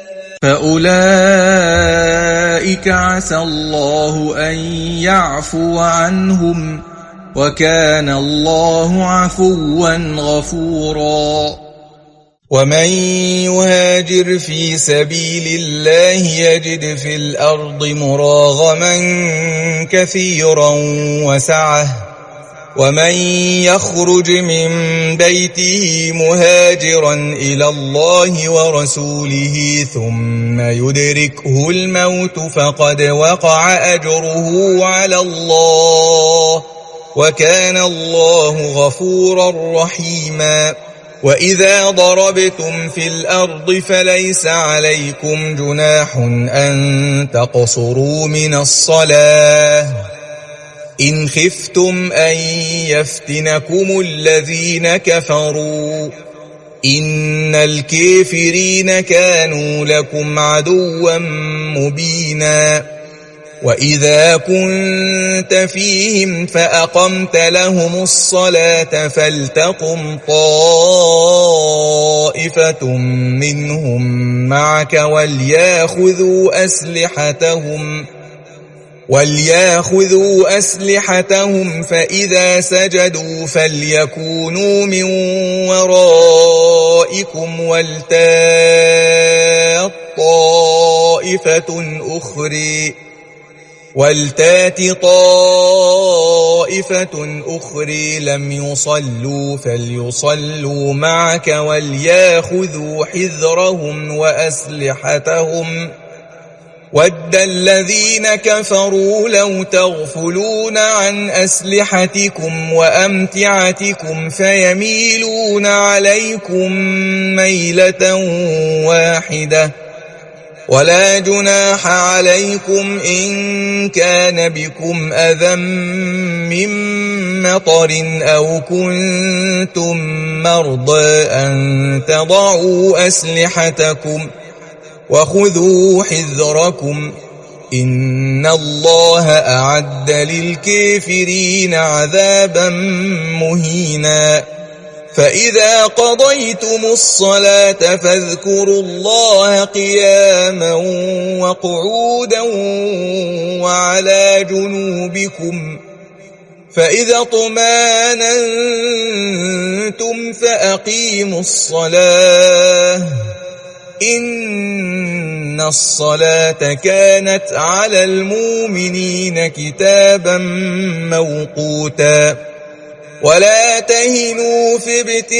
S2: فأولئك عسى الله أن يعفو عنهم وكان الله عفوا غفورا
S4: ومن يهاجر في سبيل الله يجد في الأرض مراغما كثيرا وسعة ومن يخرج من بيته مهاجرا إلى الله ورسوله ثم يدركه الموت فقد وقع أجره على الله وكان الله غفورا رحيما. وإذا ضربتم في الأرض فليس عليكم جناح أن تقصروا من الصلاة إن خفتم أن يفتنكم الذين كفروا إن الكافرين كانوا لكم عدوا مبينا. وإذا كنت فيهم فأقمت لهم الصلاة فلتقم طائفة منهم معك وليأخذوا أسلحتهم وليأخذوا أسلحتهم فإذا سجدوا فليكونوا من ورائكم ولتات طائفة أخرى ولتات طائفة أخرى لم يصلوا فليصلوا معك وليأخذوا حذرهم وأسلحتهم ود الذين كفروا لو تغفلون عن أسلحتكم وأمتعتكم فيميلون عليكم ميلة واحدة ولا جناح عليكم إن كان بكم أذى من مطر أو كنتم مرضى أن تضعوا أسلحتكم وخذوا حذركم إن الله أعد للكافرين عذابا مهينا. فإذا قضيتم الصلاة فاذكروا الله قياما وقعودا وعلى جنوبكم فإذا اطمأننتم فأقيموا الصلاة إن الصلاة كانت على المؤمنين كتابا موقوتا. ولا تهنوا في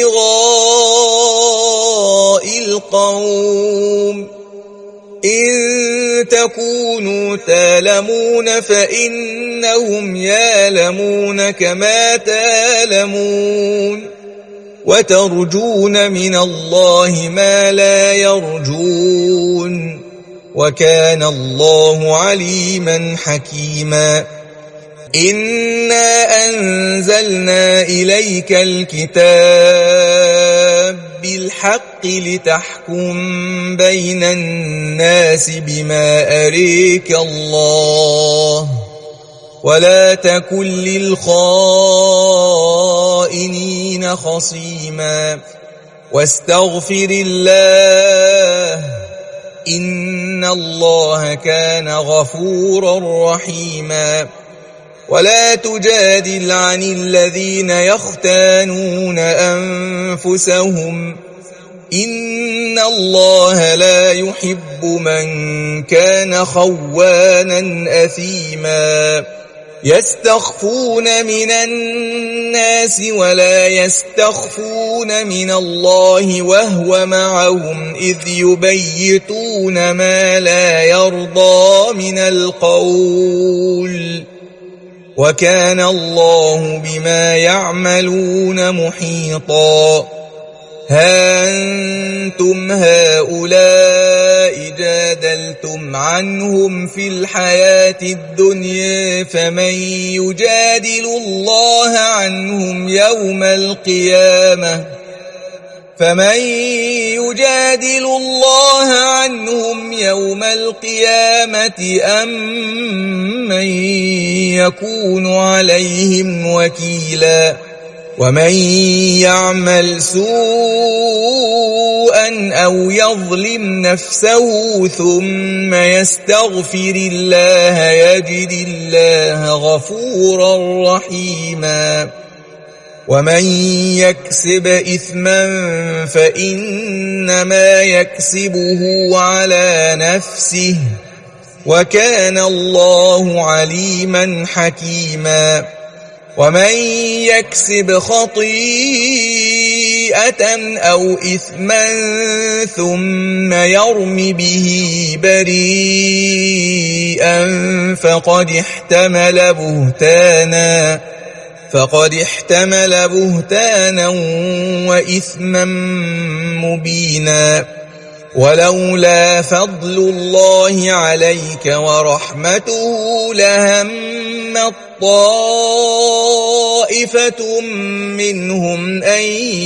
S4: ابتغاء القوم إن تكونوا تألمون فإنهم يألمون كما تألمون وترجون من الله ما لا يرجون وكان الله عليما حكيما. إنا أنزلنا إليك الكتاب بالحق لتحكم بين الناس بما أريك الله ولا تكن للخائنين خصيما واستغفر الله إن الله كان غفورا رحيما. ولا تجادل عن الذين يختانون أنفسهم إن الله لا يحب من كان خوانا أثيما. يستخفون من الناس ولا يستخفون من الله وهو معهم إذ يبيتون ما لا يرضى من القول وكان الله بما يعملون محيطا. ها أنتم هؤلاء جادلتم عنهم في الحياة الدنيا فمن يجادل الله عنهم يوم القيامة فمن يجادل الله عنهم يوم القيامة أم من يكون عليهم وكيلا. ومن يعمل سوءا أو يظلم نفسه ثم يستغفر الله يجد الله غفورا رحيما. ومن يكسب إثما فإنما يكسبه على نفسه وكان الله عليما حكيما. ومن يكسب خطيئة أو إثما ثم يرم به بريئا فقد احتمل بهتانا فقد احتمل بهتانا وإثما مبينا. ولولا فضل الله عليك ورحمته لهمت طائفة منهم أن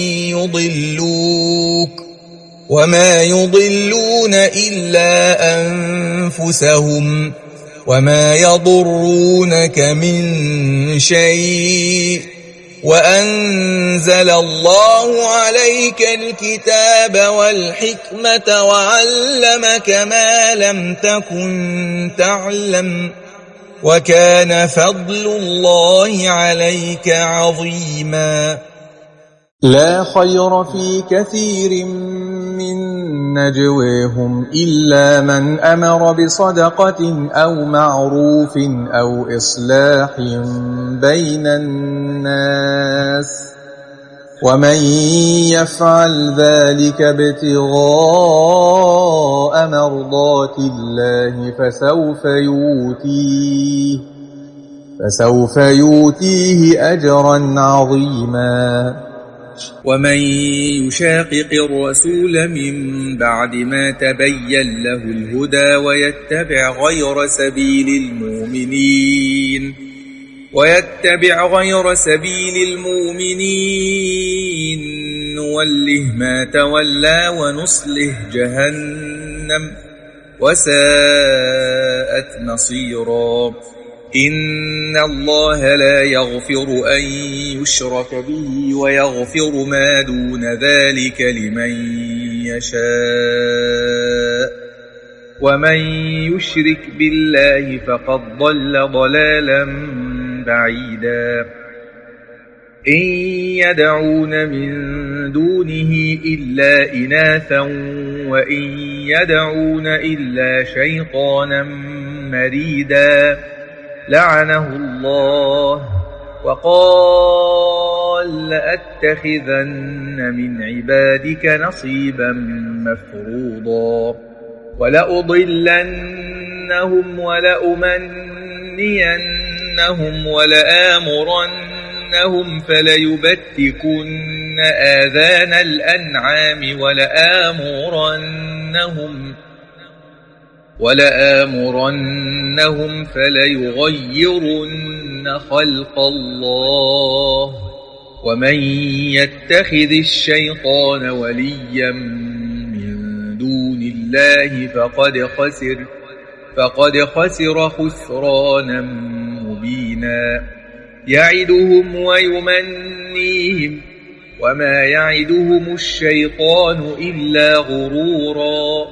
S4: يضلوك وما يضلون إلا أنفسهم وما يضرونك من شيء وأنزل الله عليك الكتاب والحكمة وعلمك ما لم تكن تعلم وكان فضل الله عليك عظيما.
S3: لا خير في كثير من نجويهم إلا من أمر بصدقة أو معروف أو إصلاح بين الناس ومن يفعل ذلك ابتغاء مرضات الله فسوف يؤتيه فسوف يؤتيه أجرا عظيما.
S2: ومن يشاقق الرسول من بعد ما تبين له الهدى ويتبع غير سبيل المؤمنين ويتبع غير سبيل المؤمنين نوله ما تولى ونصله جهنم وساءت مصيرا. إن الله لا يغفر أن يشرك به ويغفر ما دون ذلك لمن يشاء ومن يشرك بالله فقد ضل ضلالا بعيدا. إن يدعون من دونه إلا إناثا وإن يدعون إلا شيطانا مريدا لعنه الله وقال لأتخذن من عبادك نصيبا مفروضا ولأضلنهم ولأمنينهم ولآمرنهم فليبتكن آذان الأنعام ولآمرنهم ولآمرنهم فليغيرن خلق الله ومن يتخذ الشيطان وليا من دون الله فقد خسر فقد خسر خسرانا مبينا. يعدهم ويمنيهم وما يعدهم الشيطان إلا غرورا.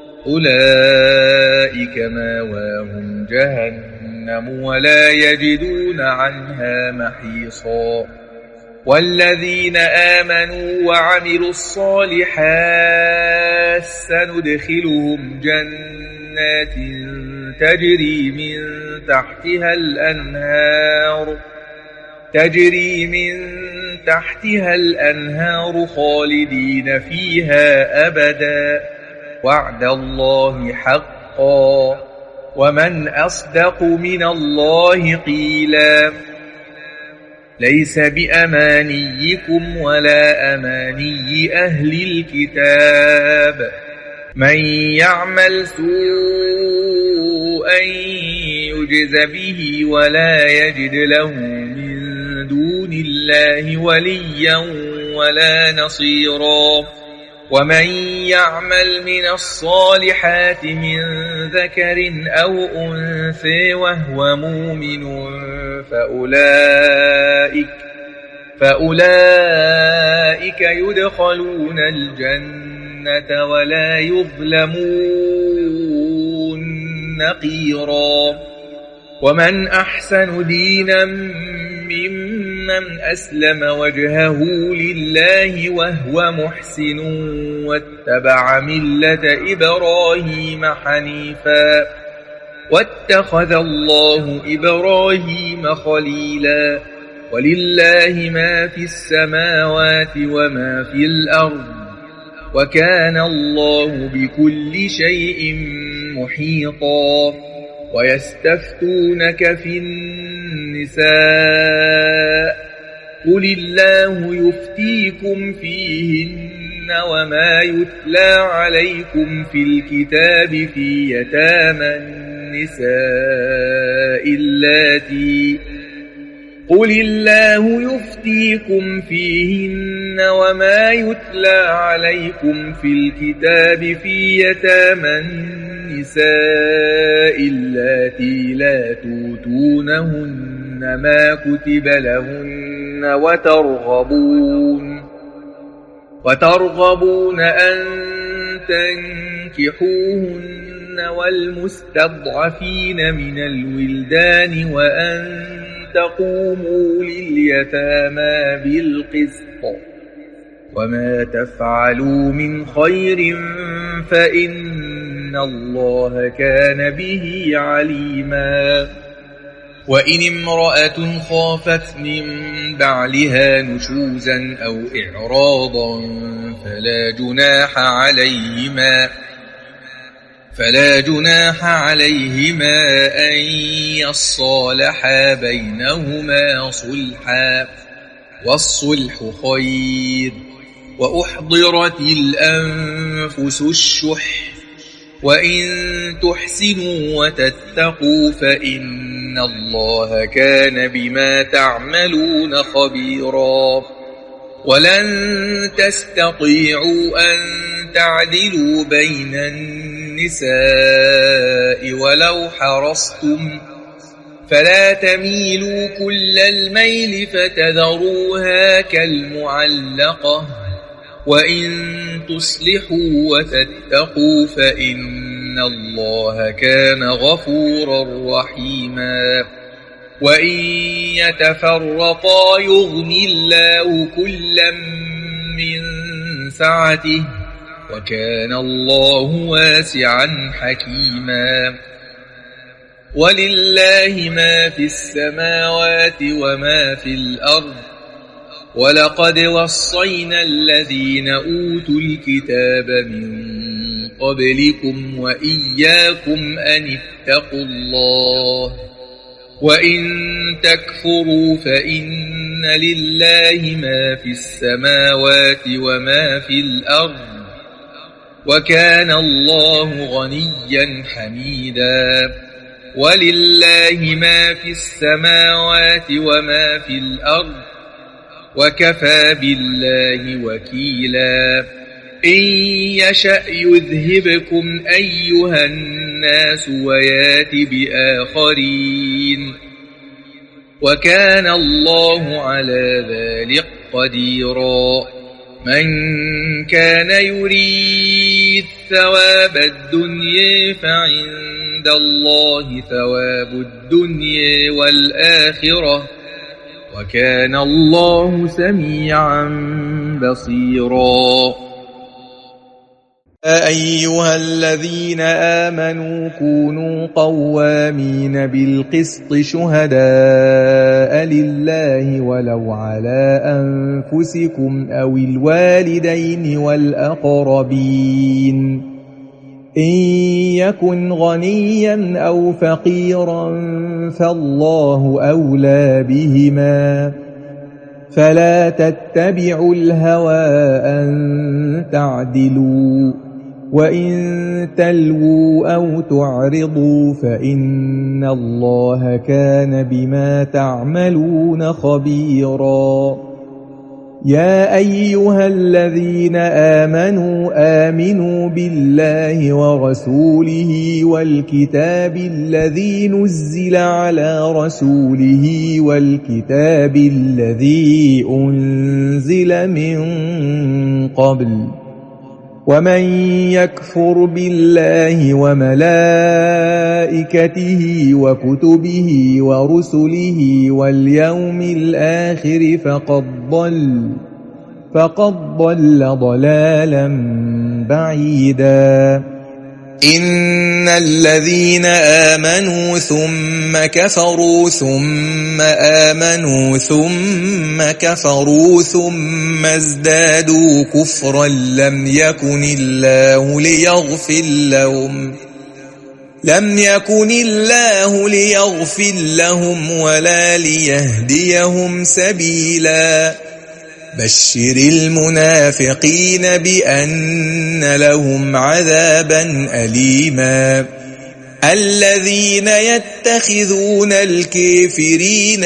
S2: أولئك ماواهم جهنم ولا يجدون عنها محيصا. والذين آمنوا وعملوا الصالحات سندخلهم جنات تجري من تحتها الأنهار تجري من تحتها الأنهار خالدين فيها أبدا وعد الله حقا ومن أصدق من الله قيلا. ليس بأمانيكم ولا أماني أهل الكتاب من يعمل سوءا يجز به ولا يجد له من دون الله وليا ولا نصيرا. ومن يعمل من الصالحات من ذكر أو أنثى وهو مؤمن فأولئك, فأولئك يدخلون الجنة ولا يظلمون نقيرا. ومن أحسن دينا ممن أسلم وجهه لله وهو محسن واتبع ملة إبراهيم حنيفا واتخذ الله إبراهيم خليلا. ولله ما في السماوات وما في الأرض وكان الله بكل شيء محيطا ويستفتونك في النساء قل الله يفتيكم فيهن وما يتلى عليكم في الكتاب في يتامى النساء اللاتي قل الله يفتيكم فيهن وما يتلى عليكم في الكتاب في يتامى النساء اللاتي لا توتونهن ما كتب لهن وترغبون وترغبون أن تنكحوهن والمستضعفين من الولدان وأن تقوموا لليتامى بالقسط وما تفعلوا من خير فإن الله كان به عليما وإن امرأة خافت من بعلها نشوزا أو إعراضا فلا جناح عليهما فلا جناح عليهما أن يصالحا بينهما صلحا والصلح خير وأحضرت الأنفس الشح وإن تحسنوا وتتقوا فإن الله كان بما تعملون خبيرا ولن تستطيعوا أن تعدلوا بين النساء ولو حرصتم فلا تميلوا كل الميل فتذروها كالمعلقة وإن تصلحوا وتتقوا فإن الله كان غفورا رحيما وإن يتفرقا يغني الله كلا من سعته وكان الله واسعا حكيما ولله ما في السماوات وما في الأرض ولقد وصينا الذين أوتوا الكتاب من قبلكم وإياكم أن اتقوا الله وإن تكفروا فإن لله ما في السماوات وما في الأرض وكان الله غنيا حميدا ولله ما في السماوات وما في الأرض وكفى بالله وكيلا إن يشأ يذهبكم أيها الناس ويات بآخرين وكان الله على ذلك قديرا من كان يريد ثواب الدنيا فعند الله ثواب الدنيا والآخرة وكان الله سميعا بصيرا
S4: أيها الذين آمنوا كونوا قوامين بالقسط شهداء لله ولو على أنفسكم أو الوالدين والأقربين إن يكن غنيا أو فقيرا فالله أولى بهما فلا تتبعوا الهوى أن تعدلوا وإن تلووا أو تعرضوا فإن الله كان بما تعملون خبيرا يا أيها الذين آمنوا آمنوا بالله ورسوله والكتاب الذي نزل على رسوله والكتاب الذي أنزل من قبل ومن يكفر بالله وملائكته وكتبه ورسله واليوم الآخر فقد ضل فقد ضل ضلالا بعيدا
S3: إن الذين آمنوا ثم كفروا ثم آمنوا ثم كفروا ثم ازدادوا كفرا لم يكن الله ليغفر لهم لم يكن الله ليغفر لهم ولا ليهديهم سبيلا بشر المنافقين بأن لهم عذابا أليما الذين يتخذون الكافرين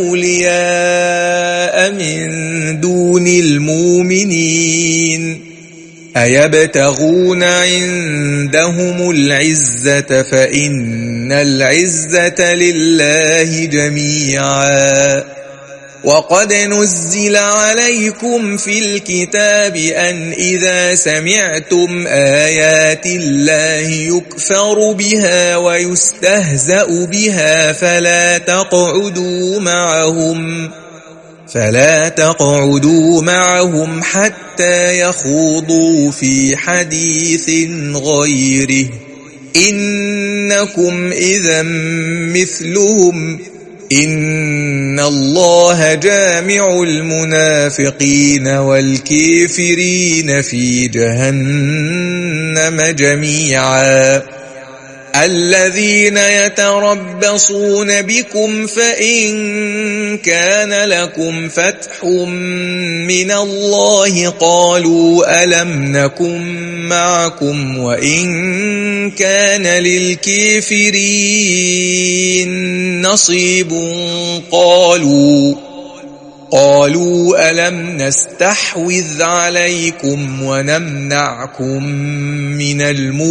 S3: أولياء من دون المؤمنين أيبتغون عندهم العزة فإن العزة لله جميعا وقد نزل عليكم في الكتاب أن إذا سمعتم آيات الله يكفر بها ويستهزأ بها فلا تقعدوا معهم فلا تقعدوا معهم حتى يخوضوا في حديث غيره إنكم إذا مثلهم إن الله جامع المنافقين والكافرين في جهنم جميعا الذين يتربصون بكم فإن كان لكم فتح من الله قالوا ألم نكن معكم وإن كان للكافرين نصيب قالوا قالوا ألم نستحوذ عليكم ونمنعكم من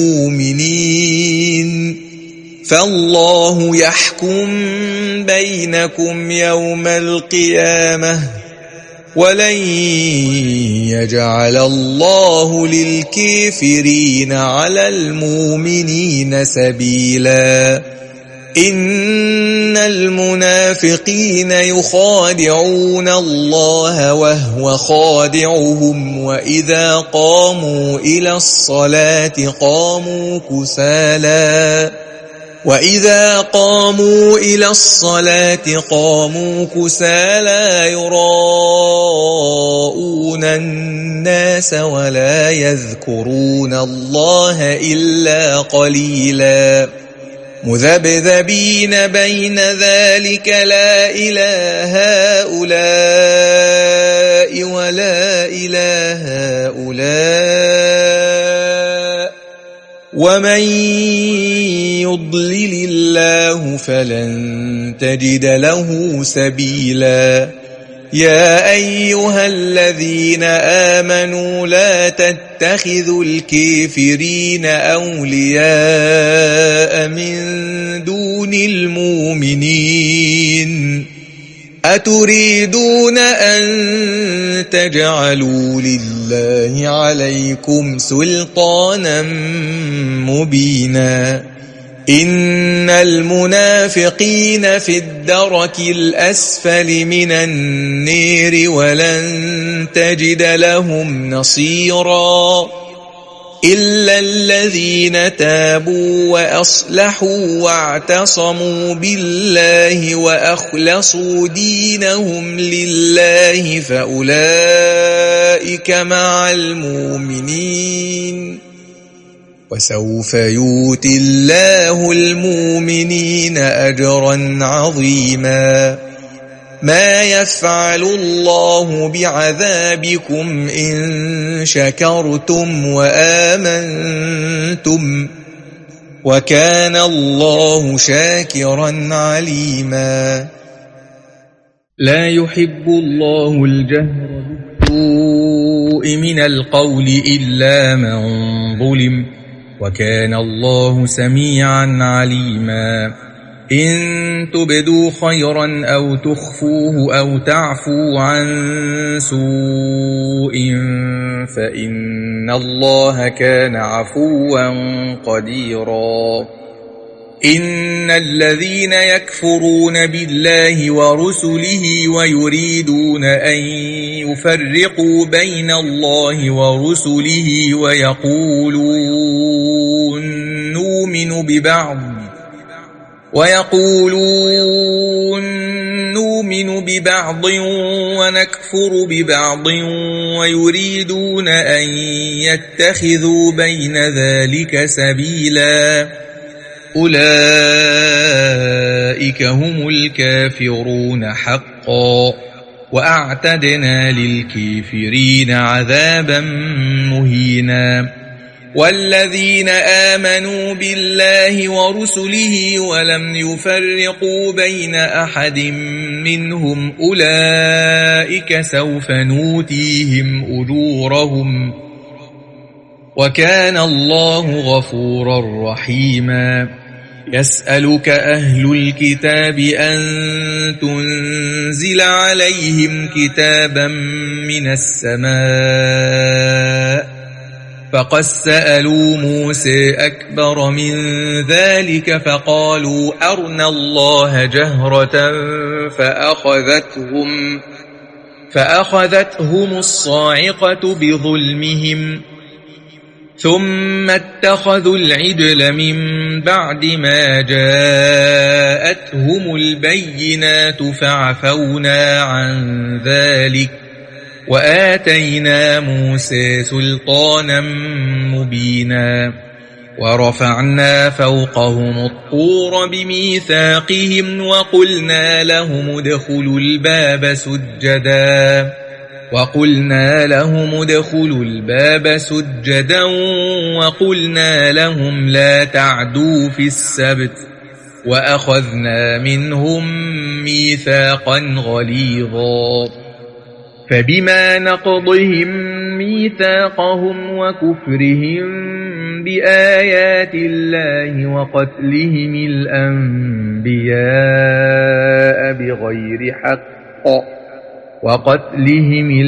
S3: المؤمنين فالله يحكم بينكم يوم القيامة ولن يجعل الله للكافرين على المؤمنين سبيلا إن المنافقين يخادعون الله وهو خادعهم وإذا قاموا إلى الصلاة قاموا كسالى وإذا قاموا إلى الصلاة قاموا كسالى يراءون الناس ولا يذكرون الله إلا قليلا مذبذبين بين ذلك لا إله هؤلاء ولا إله هؤلاء ومن يضلل الله فلن تجد له سبيلا يا أيها الذين آمنوا لا تتخذوا الكافرين أولياء من دون المؤمنين أتريدون أن تجعلوا لله عليكم سلطانا مبينا إن المنافقين في الدرك الأسفل من النار ولن تجد لهم نصيرا إلا الذين تابوا وأصلحوا واعتصموا بالله وأخلصوا دينهم لله فأولئك مع المؤمنين وسوف يؤتي الله المؤمنين أجرا عظيما ما يفعل الله بعذابكم إن شكرتم وآمنتم وكان الله شاكرا عليما
S2: لا يحب الله الجهر بالسوء من القول إلا من ظلم وكان الله سميعا عليما إن تبدوا خيرا أو تخفوه أو تعفوا عن سوء فإن الله كان عفوا قديرا إن الذين يكفرون بالله ورسله ويريدون أن يفرقوا بين الله ورسله ويقولون نؤمن ببعض ويقولون نؤمن ببعض ونكفر ببعض ويريدون أن يتخذوا بين ذلك سبيلا أولئك هم الكافرون حقا وأعتدنا للكافرين عذابا مهينا والذين آمنوا بالله ورسله ولم يفرقوا بين أحد منهم أولئك سوف نؤتيهم أجورهم وكان الله غفورا رحيما يسألك أهل الكتاب أن تنزل عليهم كتابا من السماء فقد سألوا موسى أكبر من ذلك فقالوا أرنا الله جهرة فأخذتهم, فأخذتهم الصاعقة بظلمهم ثم اتخذوا العجل من بعد ما جاءتهم البينات فعفونا عن ذلك وآتينا موسى سلطانا مبينا ورفعنا فوقهم الطور بميثاقهم وقلنا لهم ادخلوا الباب سجدا وقلنا لهم ادخلوا الباب سجدا وقلنا لهم لا تعدوا في السبت وأخذنا منهم ميثاقا غليظا فبما نقضهم ميثاقهم وكفرهم بآيات الله وقتلهم الأنبياء بغير حق وقتلهم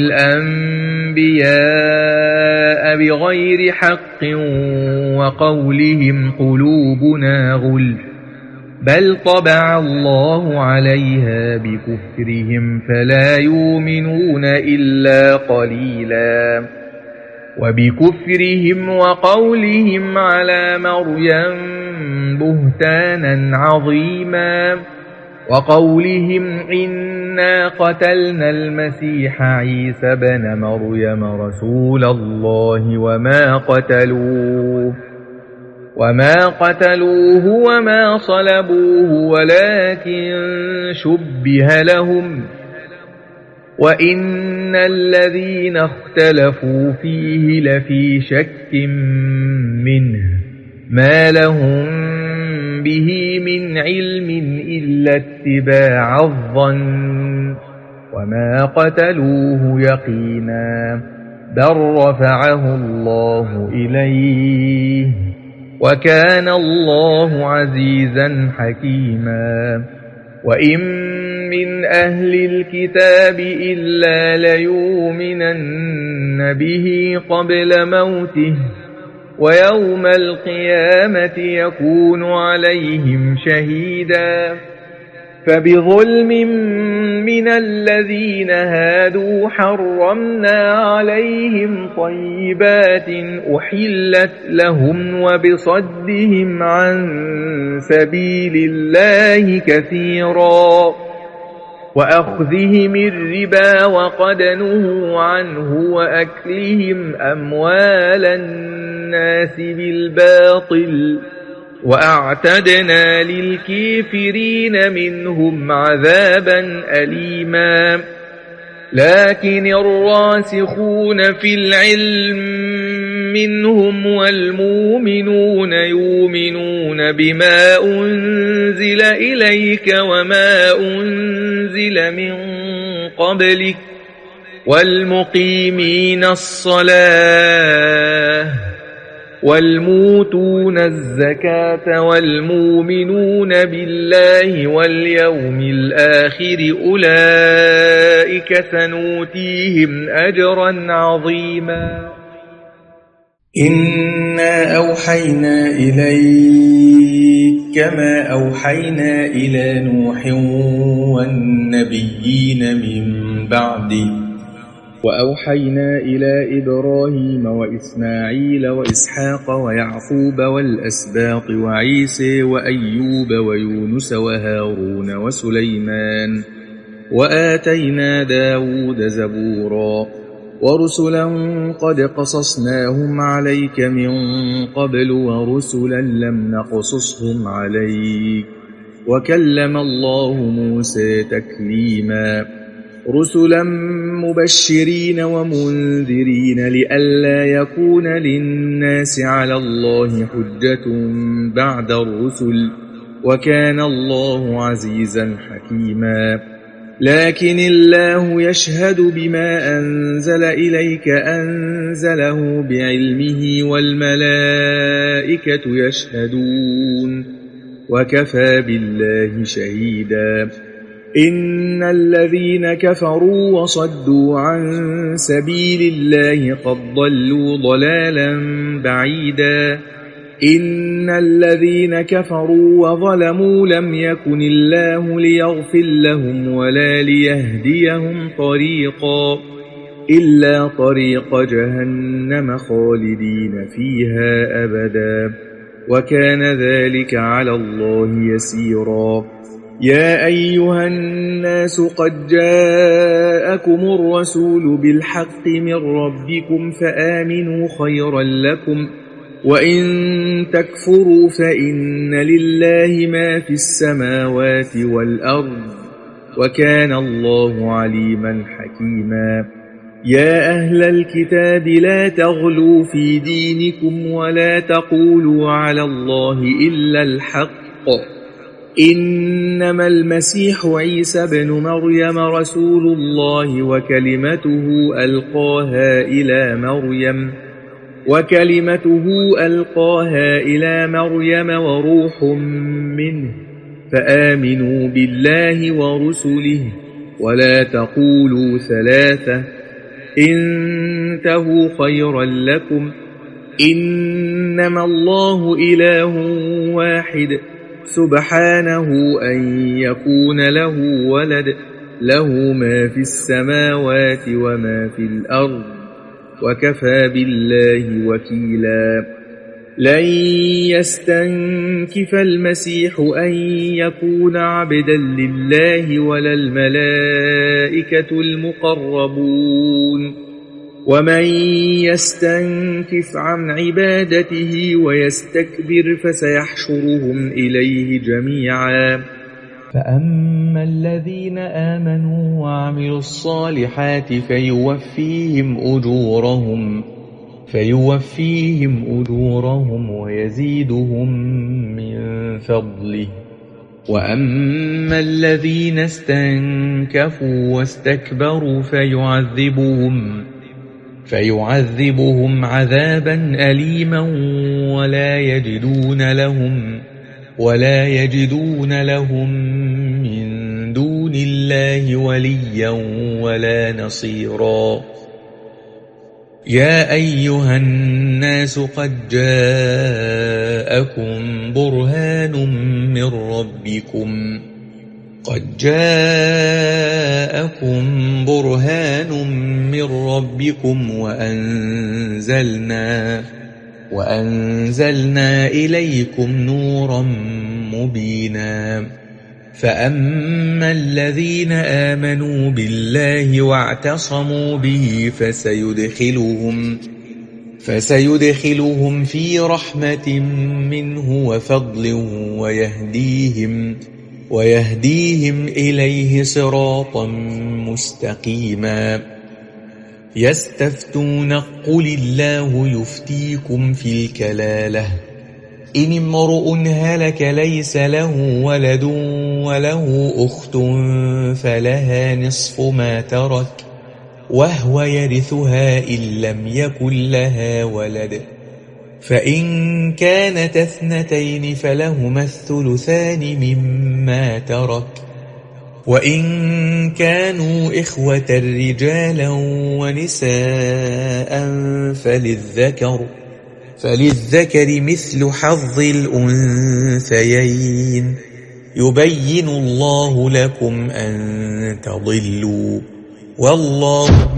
S2: الأنبياء بغير حق وقولهم قلوبنا غلف بل طبع الله عليها بكفرهم فلا يؤمنون إلا قليلا وبكفرهم وقولهم على مريم بهتانا عظيما وقولهم إنا قتلنا المسيح عيسى بن مريم رسول الله وما قتلوه وما قتلوه وما صلبوه ولكن شبه لهم وإن الذين اختلفوا فيه لفي شك منه ما لهم به من علم إلا اتباع الظن وما قتلوه يقينا بل رفعه الله إليه وكان الله عزيزا حكيما وإن من أهل الكتاب إلا ليؤمنن به قبل موته ويوم القيامة يكون عليهم شهيدا فبظلم من الذين هادوا حرمنا عليهم طيبات أحلت لهم وبصدهم عن سبيل الله كثيرا وأخذهم الربا وقد نهوا عنه وأكلهم أموال الناس بالباطل وأعتدنا للكافرين منهم عذابا أليما لكن الراسخون في العلم منهم والمؤمنون يؤمنون بما أنزل إليك وما أنزل من قبلك والمقيمين الصلاة والموتون الزكاة والمؤمنون بالله واليوم الآخر أولئك سنؤتيهم أجرا عظيما
S5: إنا أوحينا إليك كما أوحينا إلى نوح والنبيين من بعده
S2: وأوحينا إلى إبراهيم وإسماعيل وإسحاق ويعقوب والأسباط وعيسى وأيوب ويونس وهارون وسليمان وآتينا داود زبورا ورسلا قد قصصناهم عليك من قبل ورسلا لم نقصصهم عليك وكلم الله موسى تكليما رسلا مبشرين ومنذرين لئلا يكون للناس على الله حجة بعد الرسل وكان الله عزيزا حكيما لكن الله يشهد بما أنزل إليك أنزله بعلمه والملائكة يشهدون وكفى بالله شهيدا إن الذين كفروا وصدوا عن سبيل الله قد ضلوا ضلالا بعيدا إن الذين كفروا وظلموا لم يكن الله ليغفر لهم ولا ليهديهم طريقا إلا طريق جهنم خالدين فيها أبدا وكان ذلك على الله يسيرا يا أيها الناس قد جاءكم الرسول بالحق من ربكم فآمنوا خيرا لكم وإن تكفروا فإن لله ما في السماوات والأرض وكان الله عليما حكيما يا أهل الكتاب لا تغلوا في دينكم ولا تقولوا على الله إلا الحق إنما المسيح عيسى بن مريم رسول الله وكلمته ألقاها إلى مريم وكلمته ألقاها إلى مريم وروح منه فآمنوا بالله ورسله ولا تقولوا ثلاثة انتهوا خيرا لكم إنما الله إله واحد سبحانه أن يكون له ولد له ما في السماوات وما في الأرض وكفى بالله وكيلا لن يستنكف المسيح أن يكون عبدا لله ولا الملائكة المقربون ومن يستنكف عن عبادته ويستكبر فسيحشرهم إليه جميعا
S6: فأما الذين آمنوا وعملوا الصالحات فيوفيهم أجورهم فيوفيهم أجورهم ويزيدهم من فضله وأما الذين استنكفوا واستكبروا فيعذبهم فيعذبهم عذابا أليما ولا يجدون لهم ولا يجدون لهم من دون الله وليا ولا نصيرا يا أيها الناس قد جاءكم برهان من ربكم قد جاءكم برهان من ربكم وأنزلنا وأنزلنا إليكم نورا مبينا فأما الذين آمنوا بالله واعتصموا به فسيدخلهم فسيدخلهم في رحمة منه وفضل ويهديهم ويهديهم إليه صراطا مستقيما يستفتون قل الله يفتيكم في الكلالة إن امرؤ هلك ليس له ولد وله أخت فلها نصف ما ترك وهو يرثها إن لم يكن لها ولد فإن كانت اثنتين فلهما الثلثان مما ترك وإن كانوا إخوة رجالا ونساء فللذكر فللذكر مثل حظ الأنثيين يبين الله لكم أن تضلوا والله